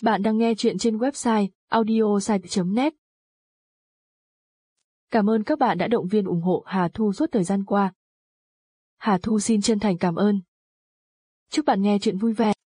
Bạn đang nghe chuyện trên website audiosite.net. Cảm ơn các bạn đã động viên ủng hộ Hà Thu suốt thời gian qua. Hà Thu xin chân thành cảm ơn. Chúc bạn nghe chuyện vui vẻ.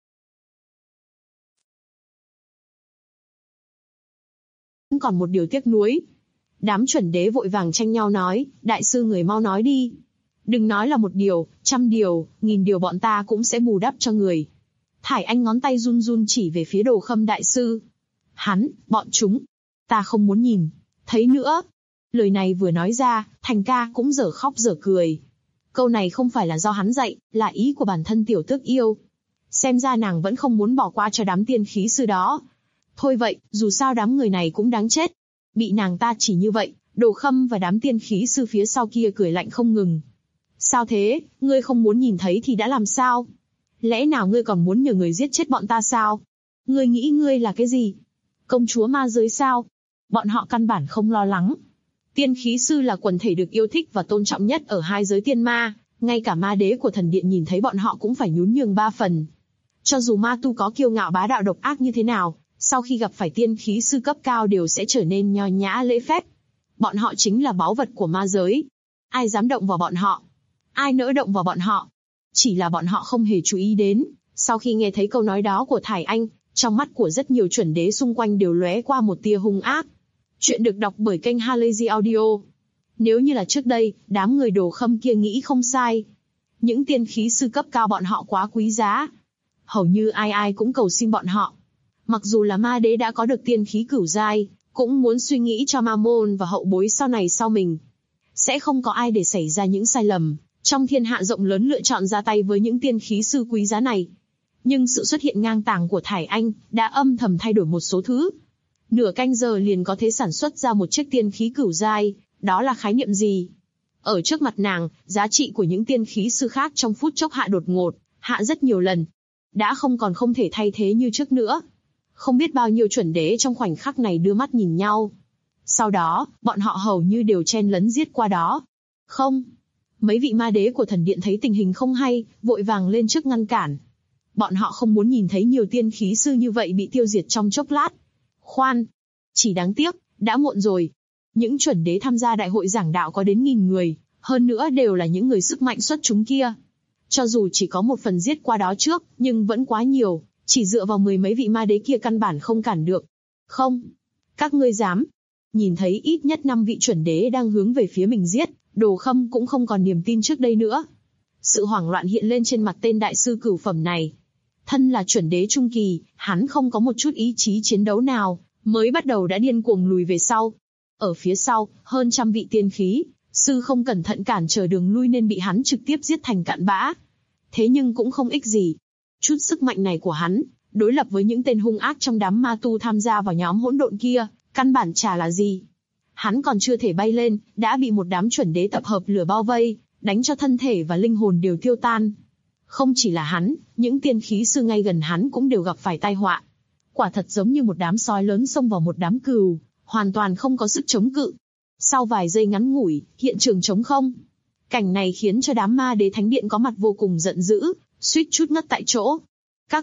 Còn một điều tiếc nuối. Đám chuẩn đế vội vàng tranh nhau nói, đại sư người mau nói đi. Đừng nói là một điều, 100 điều, 1000 điều bọn ta cũng sẽ bù đắp cho người. Thải Anh ngón tay run run chỉ về phía Đồ Khâm đại sư. Hắn, bọn chúng, ta không muốn nhìn, thấy nữa. Lời này vừa nói ra, Thành ca cũng dở khóc dở cười. Câu này không phải là do hắn dạy, là ý của bản thân tiểu tước yêu. Xem ra nàng vẫn không muốn bỏ qua cho đám tiên khí sư đó. Thôi vậy, dù sao đám người này cũng đáng chết. Bị nàng ta chỉ như vậy, Đồ Khâm và đám tiên khí sư phía sau kia cười lạnh không ngừng. Sao thế, ngươi không muốn nhìn thấy thì đã làm sao? Lẽ nào ngươi còn muốn nhờ người giết chết bọn ta sao? Ngươi nghĩ ngươi là cái gì? Công chúa ma giới sao? Bọn họ căn bản không lo lắng. Tiên khí sư là quần thể được yêu thích và tôn trọng nhất ở hai giới tiên ma, ngay cả ma đế của thần điện nhìn thấy bọn họ cũng phải nhún nhường 3 phần. Cho dù ma tu có kiêu ngạo bá đạo độc ác như thế nào, sau khi gặp phải tiên khí sư cấp cao đều sẽ trở nên nho nhã lễ phép. Bọn họ chính là báu vật của ma giới. Ai dám động vào bọn họ? Ai nỡ động vào bọn họ? Chỉ là bọn họ không hề chú ý đến, sau khi nghe thấy câu nói đó của Thải Anh, trong mắt của rất nhiều chuẩn đế xung quanh đều lóe qua một tia hung ác. Chuyện được đọc bởi kênh Halazy Audio. Nếu như là trước đây, đám người Đồ Khâm kia nghĩ không sai. Những tiên khí sư cấp cao bọn họ quá quý giá. Hầu như ai ai cũng cầu xin bọn họ. Mặc dù là ma đế đã có được tiên khí cửu giai, cũng muốn suy nghĩ cho ma môn và hậu bối sau này sau mình. Sẽ không có ai để xảy ra những sai lầm, trong thiên hạ rộng lớn lựa chọn ra tay với những tiên khí sư quý giá này. Nhưng sự xuất hiện ngang tàng của Thải Anh đã âm thầm thay đổi một số thứ. Nửa canh giờ liền có thể sản xuất ra một chiếc tiên khí cửu giai, đó là khái niệm gì? Ở trước mặt nàng, giá trị của những tiên khí sư khác trong phút chốc hạ đột ngột, hạ rất nhiều lần. Đã không còn không thể thay thế như trước nữa. Không biết bao nhiêu chuẩn đế trong khoảnh khắc này đưa mắt nhìn nhau. Sau đó, bọn họ hầu như đều chen lấn giết qua đó. Không. Mấy vị ma đế của thần điện thấy tình hình không hay, vội vàng lên trước ngăn cản. Bọn họ không muốn nhìn thấy nhiều tiên khí sư như vậy bị tiêu diệt trong chốc lát. Khoan. Chỉ đáng tiếc, đã muộn rồi. Những chuẩn đế tham gia đại hội giảng đạo có đến 1000 người, hơn nữa đều là những người sức mạnh xuất chúng kia. Cho dù chỉ có một phần giết qua đó trước, nhưng vẫn quá nhiều, chỉ dựa vào 10 mấy vị ma đế kia căn bản không cản được. Không. Các ngươi dám. Nhìn thấy ít nhất 5 vị chuẩn đế đang hướng về phía mình giết, Đồ Khâm cũng không còn niềm tin trước đây nữa. Sự hoảng loạn hiện lên trên mặt tên đại sư cửu phẩm này. Thân là chuẩn đế trung kỳ, hắn không có một chút ý chí chiến đấu nào, mới bắt đầu đã điên cuồng lùi về sau. Ở phía sau, hơn 100 vị tiên khí sư không cẩn thận cản trở đường lui nên bị hắn trực tiếp giết thành cạn bã. Thế nhưng cũng không ích gì. Chút sức mạnh này của hắn, đối lập với những tên hung ác trong đám ma tu tham gia vào nhóm hỗn độn kia, căn bản chả là gì. Hắn còn chưa thể bay lên, đã bị một đám chuẩn đế tập hợp lửa bao vây, đánh cho thân thể và linh hồn đều tiêu tan. Không chỉ là hắn, những tiên khí sư ngay gần hắn cũng đều gặp phải tai họa. Quả thật giống như một đám sói lớn xông vào một đám cừu, hoàn toàn không có sức chống cự. Sau vài giây ngắn ngủi, hiện trường trống không. Cảnh này khiến cho đám ma đế thánh điện có mặt vô cùng giận dữ, suýt chút ngất tại chỗ. Các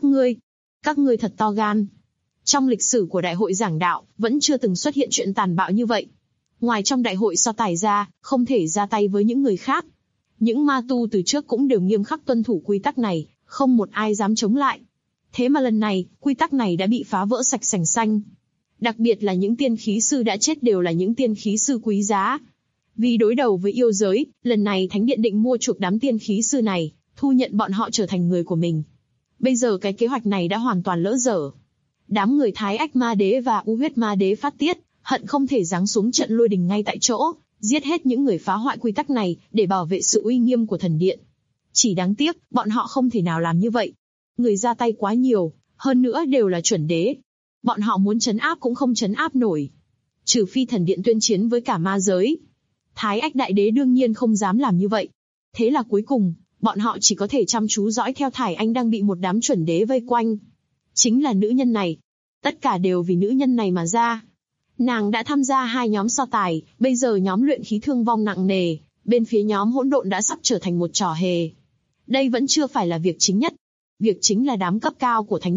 ngươi thật to gan. Trong lịch sử của đại hội giảng đạo, vẫn chưa từng xuất hiện chuyện tàn bạo như vậy. Ngoài trong đại hội so tài ra, không thể ra tay với những người khác. Những ma tu từ trước cũng đều nghiêm khắc tuân thủ quy tắc này, không một ai dám chống lại. Thế mà lần này, quy tắc này đã bị phá vỡ sạch sành xanh. Đặc biệt là những tiên khí sư đã chết đều là những tiên khí sư quý giá. Vì đối đầu với yêu giới, lần này Thánh Điện định mua chuộc đám tiên khí sư này, thu nhận bọn họ trở thành người của mình. Bây giờ cái kế hoạch này đã hoàn toàn lỡ dở. Đám người Thái Ách Ma Đế và U Huyết Ma Đế phát tiết, hận không thể giáng xuống trận lôi đình ngay tại chỗ, giết hết những người phá hoại quy tắc này để bảo vệ sự uy nghiêm của thần điện. Chỉ đáng tiếc, bọn họ không thể nào làm như vậy. Người ra tay quá nhiều, hơn nữa đều là chuẩn đế. Bọn họ muốn trấn áp cũng không trấn áp nổi. Trừ phi thần điện tuyên chiến với cả ma giới. Thái Ách Đại Đế đương nhiên không dám làm như vậy. Thế là cuối cùng, bọn họ chỉ có thể chăm chú dõi theo Thải Anh đang bị một đám chuẩn đế vây quanh. Chính là nữ nhân này. Tất cả đều vì nữ nhân này mà ra. Nàng đã tham gia 2 nhóm so tài, bây giờ nhóm luyện khí thương vong nặng nề, bên phía nhóm hỗn độn đã sắp trở thành một trò hề. Đây vẫn chưa phải là việc chính nhất. Việc chính là đám cấp cao của Thánh Điện,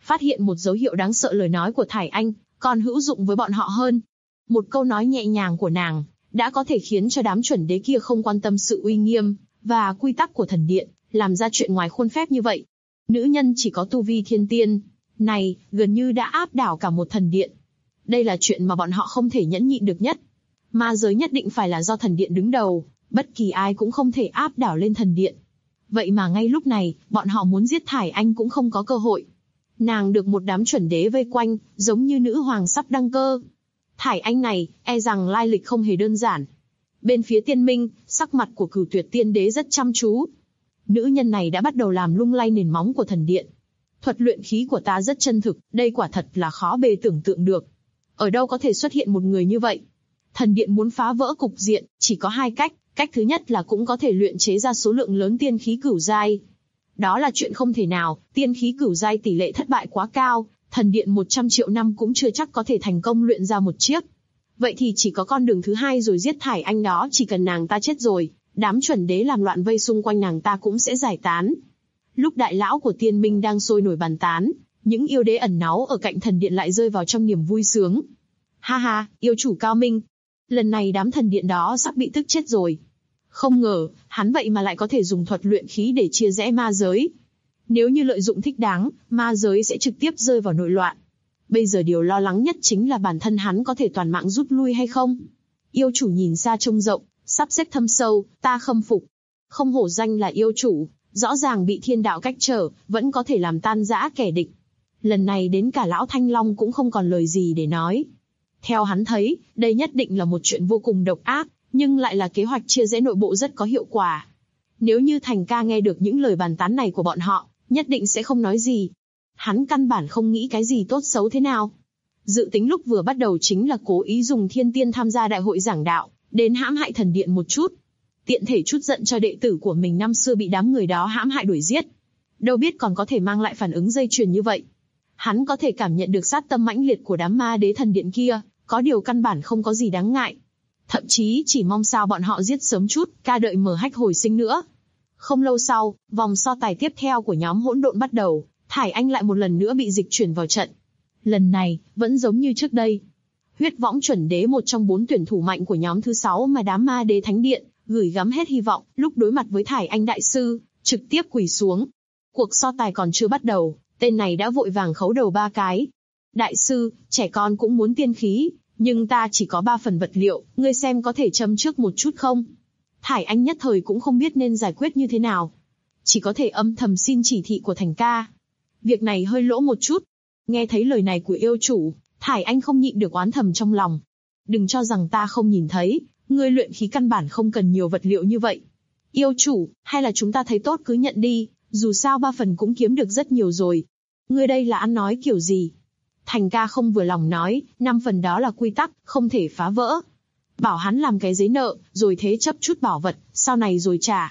phát hiện một dấu hiệu đáng sợ lời nói của Thải Anh còn hữu dụng với bọn họ hơn. Một câu nói nhẹ nhàng của nàng đã có thể khiến cho đám chuẩn đế kia không quan tâm sự uy nghiêm và quy tắc của thần điện, làm ra chuyện ngoài khuôn phép như vậy. Nữ nhân chỉ có tu vi thiên tiên này gần như đã áp đảo cả một thần điện. Đây là chuyện mà bọn họ không thể nhẫn nhịn được nhất. Ma giới nhất định phải là do thần điện đứng đầu, bất kỳ ai cũng không thể áp đảo lên thần điện. Vậy mà ngay lúc này, bọn họ muốn giết Thải Anh cũng không có cơ hội. Nàng được một đám chuẩn đế vây quanh, giống như nữ hoàng sắp đăng cơ. Thải Anh này, e rằng lai lịch không hề đơn giản. Bên phía Tiên Minh, sắc mặt của Cửu Tuyệt Tiên Đế rất chăm chú. Nữ nhân này đã bắt đầu làm lung lay nền móng của thần điện. Thuật luyện khí của ta rất chân thực, đây quả thật là khó bề tưởng tượng được. Ở đâu có thể xuất hiện một người như vậy? Thần điện muốn phá vỡ cục diện, chỉ có hai cách. Cách thứ nhất là cũng có thể luyện chế ra số lượng lớn tiên khí cửu giai. Đó là chuyện không thể nào, tiên khí cửu giai tỷ lệ thất bại quá cao, thần điện 100 triệu năm cũng chưa chắc có thể thành công luyện ra một chiếc. Vậy thì chỉ có con đường thứ hai rồi giết Thải Anh đó, chỉ cần nàng ta chết rồi, đám chuẩn đế làm loạn vây xung quanh nàng ta cũng sẽ giải tán. Lúc đại lão của Tiên Minh đang sôi nổi bàn tán, những yêu đế ẩn náu ở cạnh thần điện lại rơi vào trong niềm vui sướng. Ha ha, yêu chủ cao minh. Lần này đám thần điện đó sắp bị tức chết rồi. Không ngờ, hắn vậy mà lại có thể dùng thuật luyện khí để chia rẽ ma giới. Nếu như lợi dụng thích đáng, ma giới sẽ trực tiếp rơi vào nội loạn. Bây giờ điều lo lắng nhất chính là bản thân hắn có thể toàn mạng rút lui hay không. Yêu chủ nhìn xa trông rộng, sắp xếp thâm sâu, ta khâm phục. Không hổ danh là yêu chủ, rõ ràng bị thiên đạo cách trở, vẫn có thể làm tan rã kẻ địch. Lần này đến cả lão Thanh Long cũng không còn lời gì để nói. Theo hắn thấy, đây nhất định là một chuyện vô cùng độc ác, nhưng lại là kế hoạch chia rẽ nội bộ rất có hiệu quả. Nếu như Thành Ca nghe được những lời bàn tán này của bọn họ, nhất định sẽ không nói gì. Hắn căn bản không nghĩ cái gì tốt xấu thế nào. Dự tính lúc vừa bắt đầu chính là cố ý dùng thiên tiên tham gia đại hội giảng đạo, đến hãm hại thần điện một chút. Tiện thể chút giận cho đệ tử của mình năm xưa bị đám người đó hãm hại đuổi giết. Đâu biết còn có thể mang lại phản ứng dây chuyền như vậy. Hắn có thể cảm nhận được sát tâm mãnh liệt của đám ma đế thần điện kia, có điều căn bản không có gì đáng ngại. Thậm chí chỉ mong sao bọn họ giết sớm chút, ca đợi mở hách hồi sinh nữa. Không lâu sau, vòng so tài tiếp theo của nhóm hỗn độn bắt đầu, Thải Anh lại một lần nữa bị dịch chuyển vào trận. Lần này, vẫn giống như trước đây. Huyết Võng chuẩn đế, một trong 4 tuyển thủ mạnh của nhóm thứ 6 mà đám ma đế thánh điện gửi gắm hết hy vọng, lúc đối mặt với Thải Anh đại sư, trực tiếp quỳ xuống. Cuộc so tài còn chưa bắt đầu, tên này đã vội vàng khấu đầu 3 cái. Đại sư, trẻ con cũng muốn tiên khí, nhưng ta chỉ có 3 phần vật liệu, ngươi xem có thể châm trước một chút không? Thải Anh nhất thời cũng không biết nên giải quyết như thế nào. Chỉ có thể âm thầm xin chỉ thị của Thành Ca. Việc này hơi lỗ một chút. Nghe thấy lời này của yêu chủ, Thải Anh không nhịn được oán thầm trong lòng. Đừng cho rằng ta không nhìn thấy, ngươi luyện khí căn bản không cần nhiều vật liệu như vậy. Yêu chủ, hay là chúng ta thấy tốt cứ nhận đi, dù sao 3 phần cũng kiếm được rất nhiều rồi. Ngươi đây là ăn nói kiểu gì? Thành Ca không vừa lòng nói, 5 phần đó là quy tắc, không thể phá vỡ. Bảo hắn làm cái giấy nợ, rồi thế chấp chút bảo vật, sau này rồi trả.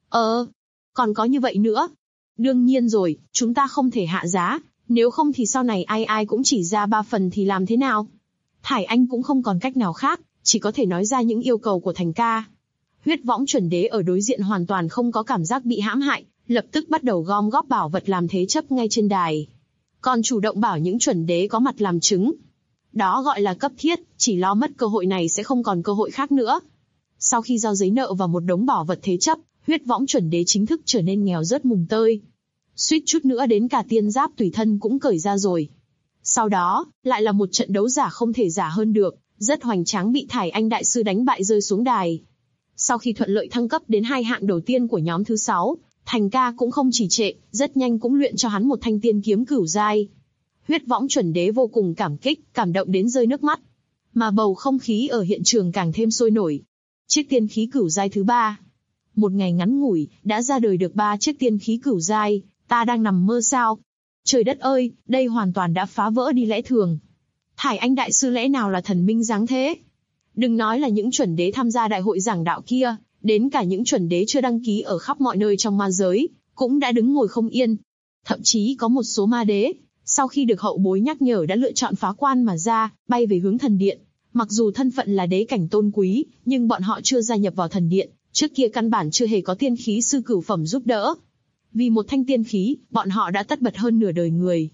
Còn có như vậy nữa. Đương nhiên rồi, chúng ta không thể hạ giá, nếu không thì sau này ai ai cũng chỉ ra 3 phần thì làm thế nào? Thải Anh cũng không còn cách nào khác, chỉ có thể nói ra những yêu cầu của Thành Ca. Huyết Võng chuẩn đế ở đối diện hoàn toàn không có cảm giác bị hãm hại, lập tức bắt đầu gom góp bảo vật làm thế chấp ngay trên đài. Còn chủ động bảo những chuẩn đế có mặt làm chứng. Đó gọi là cấp thiết, chỉ lo mất cơ hội này sẽ không còn cơ hội khác nữa. Sau khi giao giấy nợ và một đống bảo vật thế chấp, Huyết Võng chuẩn đế chính thức trở nên nghèo rớt mùng tơi. Suýt chút nữa đến cả tiên giáp tùy thân cũng cởi ra rồi. Sau đó, lại là một trận đấu giả không thể giả hơn được, rất hoành tráng bị Thải Anh đại sư đánh bại rơi xuống đài. Sau khi thuận lợi thăng cấp đến 2 hạng đầu tiên của nhóm thứ 6, Thành Ca cũng không trì trệ, rất nhanh cũng luyện cho hắn một thanh tiên kiếm cửu giai. Huyết Võng chuẩn đế vô cùng cảm kích, cảm động đến rơi nước mắt. Mà bầu không khí ở hiện trường càng thêm sôi nổi. Chiếc tiên khí cửu giai thứ 3. Một ngày ngắn ngủi, đã ra đời được 3 chiếc tiên khí cửu giai, ta đang nằm mơ sao? Trời đất ơi, đây hoàn toàn đã phá vỡ đi lẽ thường. Thải Anh đại sư lẽ nào là thần minh dáng thế? Đừng nói là những chuẩn đế tham gia đại hội giảng đạo kia, đến cả những chuẩn đế chưa đăng ký ở khắp mọi nơi trong ma giới, cũng đã đứng ngồi không yên. Thậm chí có một số ma đế, sau khi được hậu bối nhắc nhở đã lựa chọn phá quan mà ra, bay về hướng thần điện. Mặc dù thân phận là đế cảnh tôn quý, nhưng bọn họ chưa gia nhập vào thần điện, trước kia căn bản chưa hề có tiên khí sư cửu phẩm giúp đỡ. Vì một thanh tiên khí, bọn họ đã tất bật hơn nửa đời người.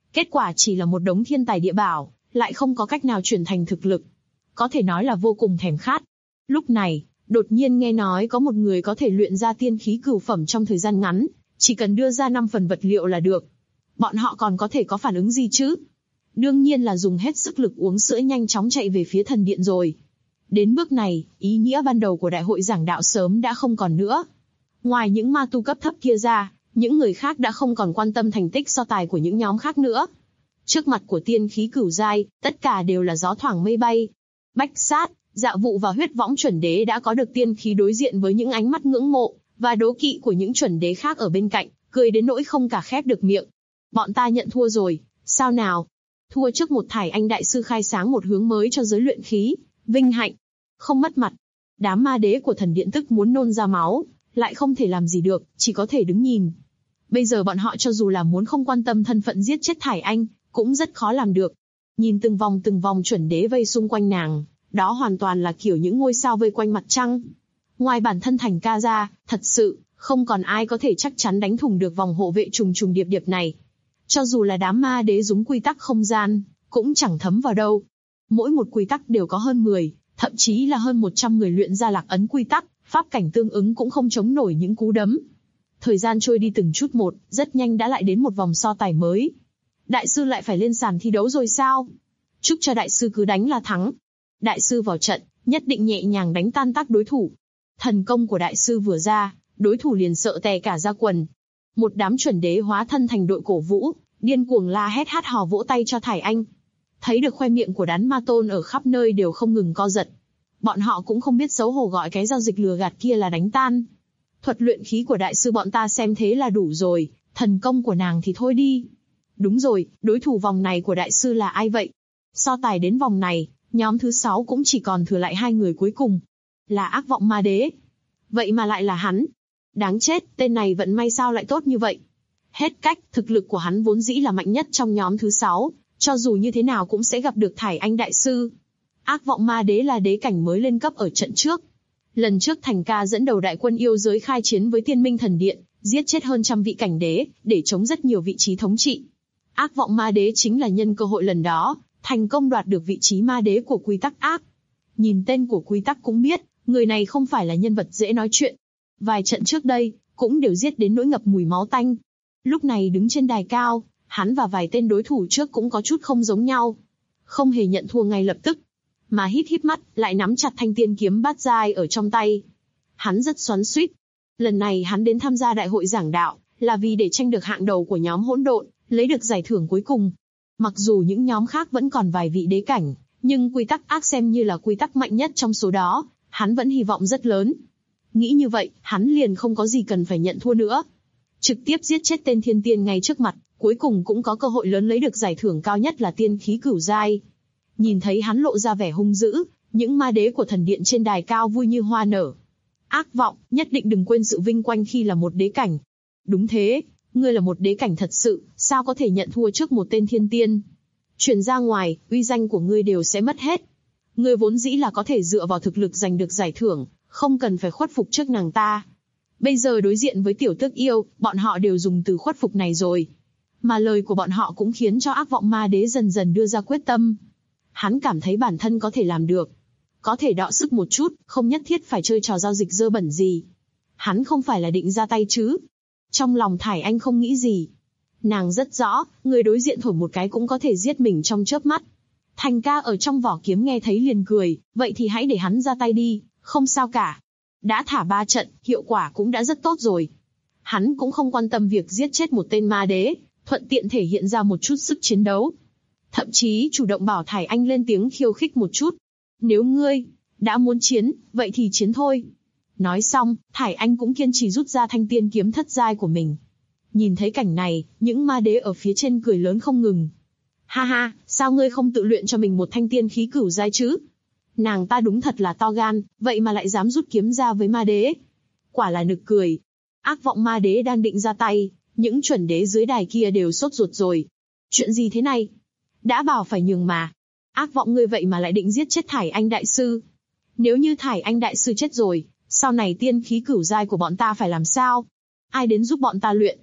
Kết quả chỉ là một đống thiên tài địa bảo, lại không có cách nào chuyển thành thực lực. Có thể nói là vô cùng thèm khát. Lúc này, đột nhiên nghe nói có một người có thể luyện ra tiên khí cửu phẩm trong thời gian ngắn, chỉ cần đưa ra 5 phần vật liệu là được. Bọn họ còn có thể có phản ứng gì chứ? Đương nhiên là dùng hết sức lực uống sữa nhanh chóng chạy về phía thần điện rồi. Đến bước này, ý nghĩa ban đầu của đại hội giảng đạo sớm đã không còn nữa. Ngoài những ma tu cấp thấp kia ra, những người khác đã không còn quan tâm thành tích so tài của những nhóm khác nữa. Trước mặt của tiên khí cửu giai, tất cả đều là gió thoảng mây bay. Bách Sát, Dạ Vụ và Huyết Võng chuẩn đế đã có được tiên khí đối diện với những ánh mắt ngưỡng mộ và đố kỵ của những chuẩn đế khác ở bên cạnh, cười đến nỗi không cả khép được miệng. Bọn ta nhận thua rồi, sao nào? Thua trước một Thải Anh đại sư khai sáng một hướng mới cho giới luyện khí, vinh hạnh, không mất mặt. Đám ma đế của thần điện tức muốn nôn ra máu, lại không thể làm gì được, chỉ có thể đứng nhìn. Bây giờ bọn họ cho dù là muốn không quan tâm thân phận giết chết Thải Anh, cũng rất khó làm được. Nhìn từng vòng chuẩn đế vây xung quanh nàng, đó hoàn toàn là kiểu những ngôi sao vây quanh mặt trăng. Ngoài bản thân Thành Ca ra, thật sự, không còn ai có thể chắc chắn đánh thủng được vòng hộ vệ trùng trùng điệp điệp này. Cho dù là đám ma đế dùng quy tắc không gian, cũng chẳng thấm vào đâu. Mỗi một quy tắc đều có hơn 10, thậm chí là hơn 100 người luyện ra lạc ấn quy tắc, pháp cảnh tương ứng cũng không chống nổi những cú đấm. Thời gian trôi đi từng chút một, rất nhanh đã lại đến một vòng so tài mới. Đại sư lại phải lên sàn thi đấu rồi sao? Chúc cho đại sư cứ đánh là thắng. Đại sư vào trận, nhất định nhẹ nhàng đánh tan tác đối thủ. Thần công của đại sư vừa ra, đối thủ liền sợ tè cả da quần. Một đám chuẩn đế hóa thân thành đội cổ vũ, điên cuồng la hét hát hò vỗ tay cho Thải Anh. Thấy được khoe miệng của đám ma tôn ở khắp nơi đều không ngừng co giật. Bọn họ cũng không biết xấu hổ gọi cái giao dịch lừa gạt kia là đánh tan. Thuật luyện khí của đại sư bọn ta xem thế là đủ rồi, thần công của nàng thì thôi đi. Đúng rồi, đối thủ vòng này của đại sư là ai vậy? So tài đến vòng này, nhóm thứ 6 cũng chỉ còn thừa lại 2 người cuối cùng. Là Ác Vọng Ma Đế. Vậy mà lại là hắn. Đáng chết, tên này vận may sao lại tốt như vậy? Hết cách, thực lực của hắn vốn dĩ là mạnh nhất trong nhóm thứ 6, cho dù như thế nào cũng sẽ gặp được Thải Anh đại sư. Ác Vọng Ma Đế là đế cảnh mới lên cấp ở trận trước. Lần trước Thành Ca dẫn đầu đại quân yêu giới khai chiến với Tiên Minh Thần Điện, giết chết hơn 100 vị cảnh đế, để chống rất nhiều vị trí thống trị. Ác Vọng Ma Đế chính là nhân cơ hội lần đó, thành công đoạt được vị trí ma đế của quy tắc ác. Nhìn tên của quy tắc cũng biết, người này không phải là nhân vật dễ nói chuyện. Vài trận trước đây, cũng đều giết đến nỗi ngập mùi máu tanh. Lúc này đứng trên đài cao, hắn và vài tên đối thủ trước cũng có chút không giống nhau. Không hề nhận thua ngay lập tức, mà híp mắt, lại nắm chặt thanh tiên kiếm bát giai ở trong tay. Hắn rất xoắn xuýt. Lần này hắn đến tham gia đại hội giảng đạo, là vì để tranh được hạng đầu của nhóm hỗn độn, lấy được giải thưởng cuối cùng. Mặc dù những nhóm khác vẫn còn vài vị đế cảnh, nhưng quy tắc ác xem như là quy tắc mạnh nhất trong số đó, hắn vẫn hy vọng rất lớn. Nghĩ như vậy, hắn liền không có gì cần phải nhận thua nữa. Trực tiếp giết chết tên thiên tiên ngay trước mặt, cuối cùng cũng có cơ hội lớn lấy được giải thưởng cao nhất là tiên khí cửu giai. Nhìn thấy hắn lộ ra vẻ hung dữ, những ma đế của thần điện trên đài cao vui như hoa nở. Ác Vọng, nhất định đừng quên sự vinh quang khi là một đế cảnh. Đúng thế, ngươi là một đế cảnh thật sự, sao có thể nhận thua trước một tên thiên tiên? Truyền ra ngoài, uy danh của ngươi đều sẽ mất hết. Ngươi vốn dĩ là có thể dựa vào thực lực giành được giải thưởng, không cần phải khuất phục trước nàng ta. Bây giờ đối diện với tiểu tước yêu, bọn họ đều dùng từ khuất phục này rồi. Mà lời của bọn họ cũng khiến cho Ác Vọng Ma Đế dần dần đưa ra quyết tâm. Hắn cảm thấy bản thân có thể làm được. Có thể đọ sức một chút, không nhất thiết phải chơi trò giao dịch dơ bẩn gì. Hắn không phải là định ra tay chứ. Trong lòng Thải Anh không nghĩ gì. Nàng rất rõ, người đối diện thổi một cái cũng có thể giết mình trong chớp mắt. Thành Ca ở trong vỏ kiếm nghe thấy liền cười, vậy thì hãy để hắn ra tay đi, không sao cả. Đã thả 3 trận, hiệu quả cũng đã rất tốt rồi. Hắn cũng không quan tâm việc giết chết một tên ma đế, thuận tiện thể hiện ra một chút sức chiến đấu. Thậm chí chủ động bảo Thải Anh lên tiếng khiêu khích một chút. Nếu ngươi đã muốn chiến, vậy thì chiến thôi. Nói xong, Thải Anh cũng kiên trì rút ra thanh tiên kiếm thất giai của mình. Nhìn thấy cảnh này, những ma đế ở phía trên cười lớn không ngừng. Ha ha, sao ngươi không tự luyện cho mình một thanh tiên khí cửu giai chứ? Nàng ta đúng thật là to gan, vậy mà lại dám rút kiếm ra với ma đế. Quả là nực cười. Ác Vọng Ma Đế đang định ra tay, những chuẩn đế dưới đài kia đều sốt ruột rồi. Chuyện gì thế này? Đã bảo phải nhường mà. Ác Vọng ngươi vậy mà lại định giết chết Thải Anh đại sư. Nếu như Thải Anh đại sư chết rồi, sau này tiên khí cửu giai của bọn ta phải làm sao? Ai đến giúp bọn ta luyện?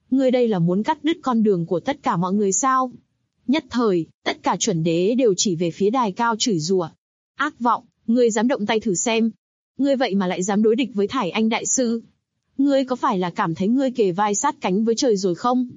Ngươi đây là muốn cắt đứt con đường của tất cả mọi người sao? Nhất thời, tất cả chuẩn đế đều chỉ về phía đài cao chửi rủa. Ác vọng, ngươi dám động tay thử xem. Ngươi vậy mà lại dám đối địch với Thải Anh đại sư. Ngươi có phải là cảm thấy ngươi kề vai sát cánh với trời rồi không?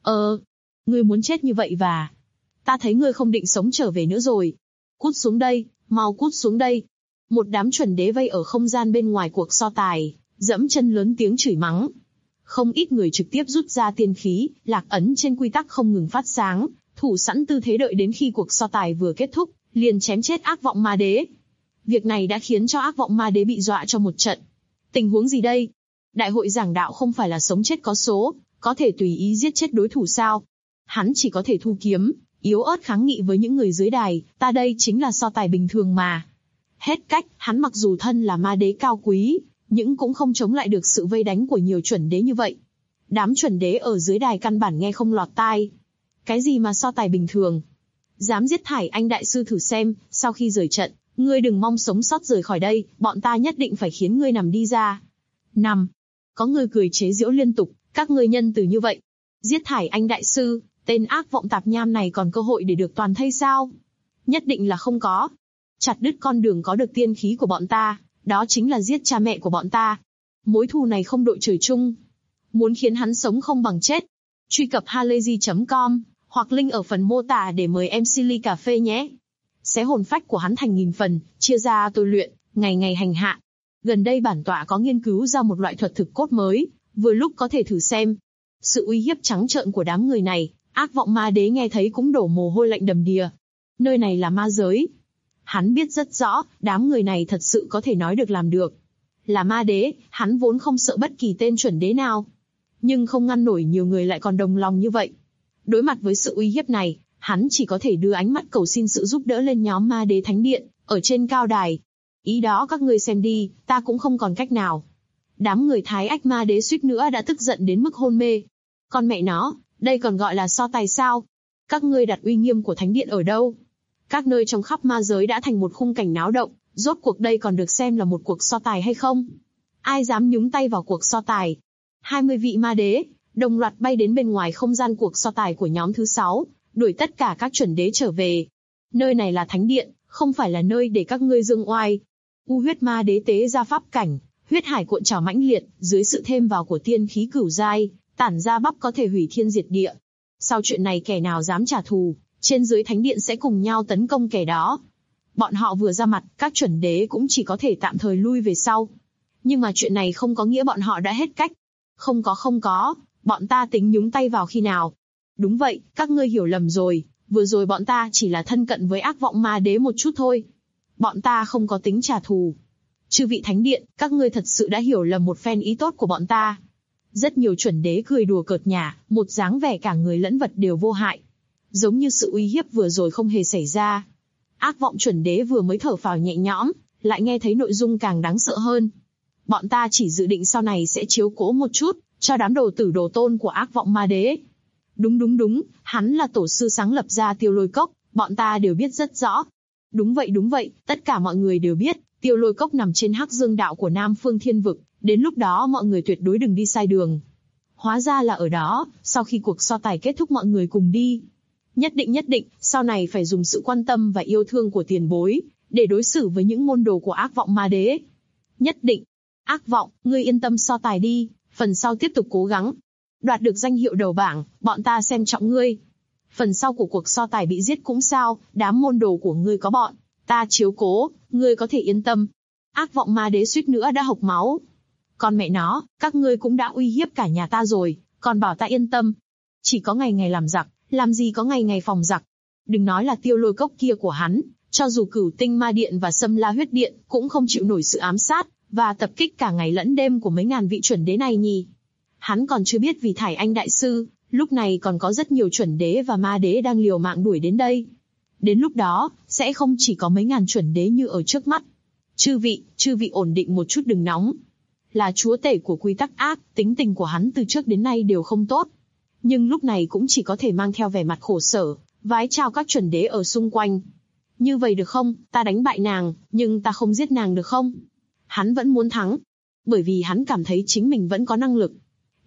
Ngươi muốn chết như vậy và... Ta thấy ngươi không định sống trở về nữa rồi. Cút xuống đây, mau cút xuống đây. Một đám chuẩn đế vây ở không gian bên ngoài cuộc so tài, dẫm chân lớn tiếng chửi mắng. Không ít người trực tiếp rút ra tiên khí, lạc ấn trên quy tắc không ngừng phát sáng, thủ sẵn tư thế đợi đến khi cuộc so tài vừa kết thúc, liền chém chết ác vọng ma đế. Việc này đã khiến cho ác vọng ma đế bị dọa cho một trận. Tình huống gì đây? Đại hội giảng đạo không phải là sống chết có số, có thể tùy ý giết chết đối thủ sao? Hắn chỉ có thể thu kiếm, yếu ớt kháng nghị với những người dưới đài, ta đây chính là so tài bình thường mà. Hết cách, hắn mặc dù thân là ma đế cao quý, nhưng cũng không chống lại được sự vây đánh của nhiều chuẩn đế như vậy. Đám chuẩn đế ở dưới đài căn bản nghe không lọt tai. Cái gì mà so tài bình thường? Dám giết Thải Anh đại sư thử xem, sau khi rời trận, ngươi đừng mong sống sót rời khỏi đây, bọn ta nhất định phải khiến ngươi nằm đi ra. Nằm. Có người cười chế giễu liên tục, các ngươi nhân từ như vậy. Giết Thải Anh đại sư, tên ác vọng tạp nham này còn cơ hội để được toàn thây sao? Nhất định là không có. Chặt đứt con đường có được tiên khí của bọn ta, đó chính là giết cha mẹ của bọn ta. Mối thù này không đội trời chung. Muốn khiến hắn sống không bằng chết. Truy cập halayzi.com, hoặc link ở phần mô tả để mời MC ly cà phê nhé. Xé hồn phách của hắn thành nghìn phần, chia ra tôi luyện, ngày ngày hành hạ. Gần đây bản tọa có nghiên cứu ra một loại thuật thực cốt mới, vừa lúc có thể thử xem. Sự uy hiếp trắng trợn của đám người này, ác vọng ma đế nghe thấy cũng đổ mồ hôi lạnh đầm đìa. Nơi này là ma giới. Hắn biết rất rõ, đám người này thật sự có thể nói được làm được. Là ma đế, hắn vốn không sợ bất kỳ tên chuẩn đế nào. Nhưng không ngăn nổi nhiều người lại còn đồng lòng như vậy. Đối mặt với sự uy hiếp này, hắn chỉ có thể đưa ánh mắt cầu xin sự giúp đỡ lên nhóm ma đế thánh điện, ở trên cao đài. Ý đó các ngươi xem đi, ta cũng không còn cách nào. Đám người Thái Ách ma đế suýt nữa đã tức giận đến mức hôn mê. Con mẹ nó, đây còn gọi là so tài sao? Các ngươi đặt uy nghiêm của thánh điện ở đâu? Các nơi trong khắp ma giới đã thành một khung cảnh náo động, rốt cuộc đây còn được xem là một cuộc so tài hay không? Ai dám nhúng tay vào cuộc so tài? 20 vị ma đế, đồng loạt bay đến bên ngoài không gian cuộc so tài của nhóm thứ 6, đuổi tất cả các chuẩn đế trở về. Nơi này là thánh điện, không phải là nơi để các ngươi dương oai. U huyết ma đế tế ra pháp cảnh, huyết hải cuộn trào mãnh liệt, dưới sự thêm vào của tiên khí cửu giai, tản ra bắp có thể hủy thiên diệt địa. Sau chuyện này kẻ nào dám trả thù, trên dưới thánh điện sẽ cùng nhau tấn công kẻ đó. Bọn họ vừa ra mặt, các chuẩn đế cũng chỉ có thể tạm thời lui về sau. Nhưng mà chuyện này không có nghĩa bọn họ đã hết cách. Không có, bọn ta tính nhúng tay vào khi nào? Đúng vậy, các ngươi hiểu lầm rồi, vừa rồi bọn ta chỉ là thân cận với ác vọng ma đế một chút thôi. Bọn ta không có tính trả thù. Chư vị thánh điện, các ngươi thật sự đã hiểu lầm một phen ý tốt của bọn ta. Rất nhiều chuẩn đế cười đùa cợt nhả, một dáng vẻ cả người lẫn vật đều vô hại. Giống như sự uy hiếp vừa rồi không hề xảy ra. Ác vọng chuẩn đế vừa mới thở phào nhẹ nhõm, lại nghe thấy nội dung càng đáng sợ hơn. Bọn ta chỉ dự định sau này sẽ chiếu cố một chút, cho đám đồ tử đồ tôn của ác vọng ma đế. Đúng, hắn là tổ sư sáng lập ra Tiêu Lôi Cốc, bọn ta đều biết rất rõ. Đúng vậy, tất cả mọi người đều biết, Tiêu Lôi Cốc nằm trên Hắc Dương đạo của Nam Phương Thiên Vực, đến lúc đó mọi người tuyệt đối đừng đi sai đường. Hóa ra là ở đó, sau khi cuộc so tài kết thúc mọi người cùng đi. Nhất định, sau này phải dùng sự quan tâm và yêu thương của tiền bối, để đối xử với những môn đồ của ác vọng ma đế. Nhất định. Ác vọng, ngươi yên tâm so tài đi, phần sau tiếp tục cố gắng. Đoạt được danh hiệu đầu bảng, bọn ta xem trọng ngươi. Phần sau của cuộc so tài bị giết cũng sao, đám môn đồ của ngươi có bọn ta chiếu cố, ngươi có thể yên tâm. Ác vọng ma đế suýt nữa đã hộc máu. Con mẹ nó, các ngươi cũng đã uy hiếp cả nhà ta rồi, còn bảo ta yên tâm. Chỉ có ngày ngày làm giặc, làm gì có ngày ngày phòng giặc. Đừng nói là Tiêu Lôi Cốc kia của hắn, cho dù Cửu Tinh Ma Điện và Sâm La Huyết Điện cũng không chịu nổi sự ám sát và tập kích cả ngày lẫn đêm của mấy ngàn vị chuẩn đế này nhỉ. Hắn còn chưa biết vì Thải Anh đại sư, lúc này còn có rất nhiều chuẩn đế và ma đế đang liều mạng đuổi đến đây. Đến lúc đó, sẽ không chỉ có mấy ngàn chuẩn đế như ở trước mắt. Chư vị ổn định một chút đừng nóng. Là chúa tể của quy tắc ác, tính tình của hắn từ trước đến nay đều không tốt. Nhưng lúc này cũng chỉ có thể mang theo vẻ mặt khổ sở, vái chào các chuẩn đế ở xung quanh. Như vậy được không, ta đánh bại nàng, nhưng ta không giết nàng được không? Hắn vẫn muốn thắng. Bởi vì hắn cảm thấy chính mình vẫn có năng lực.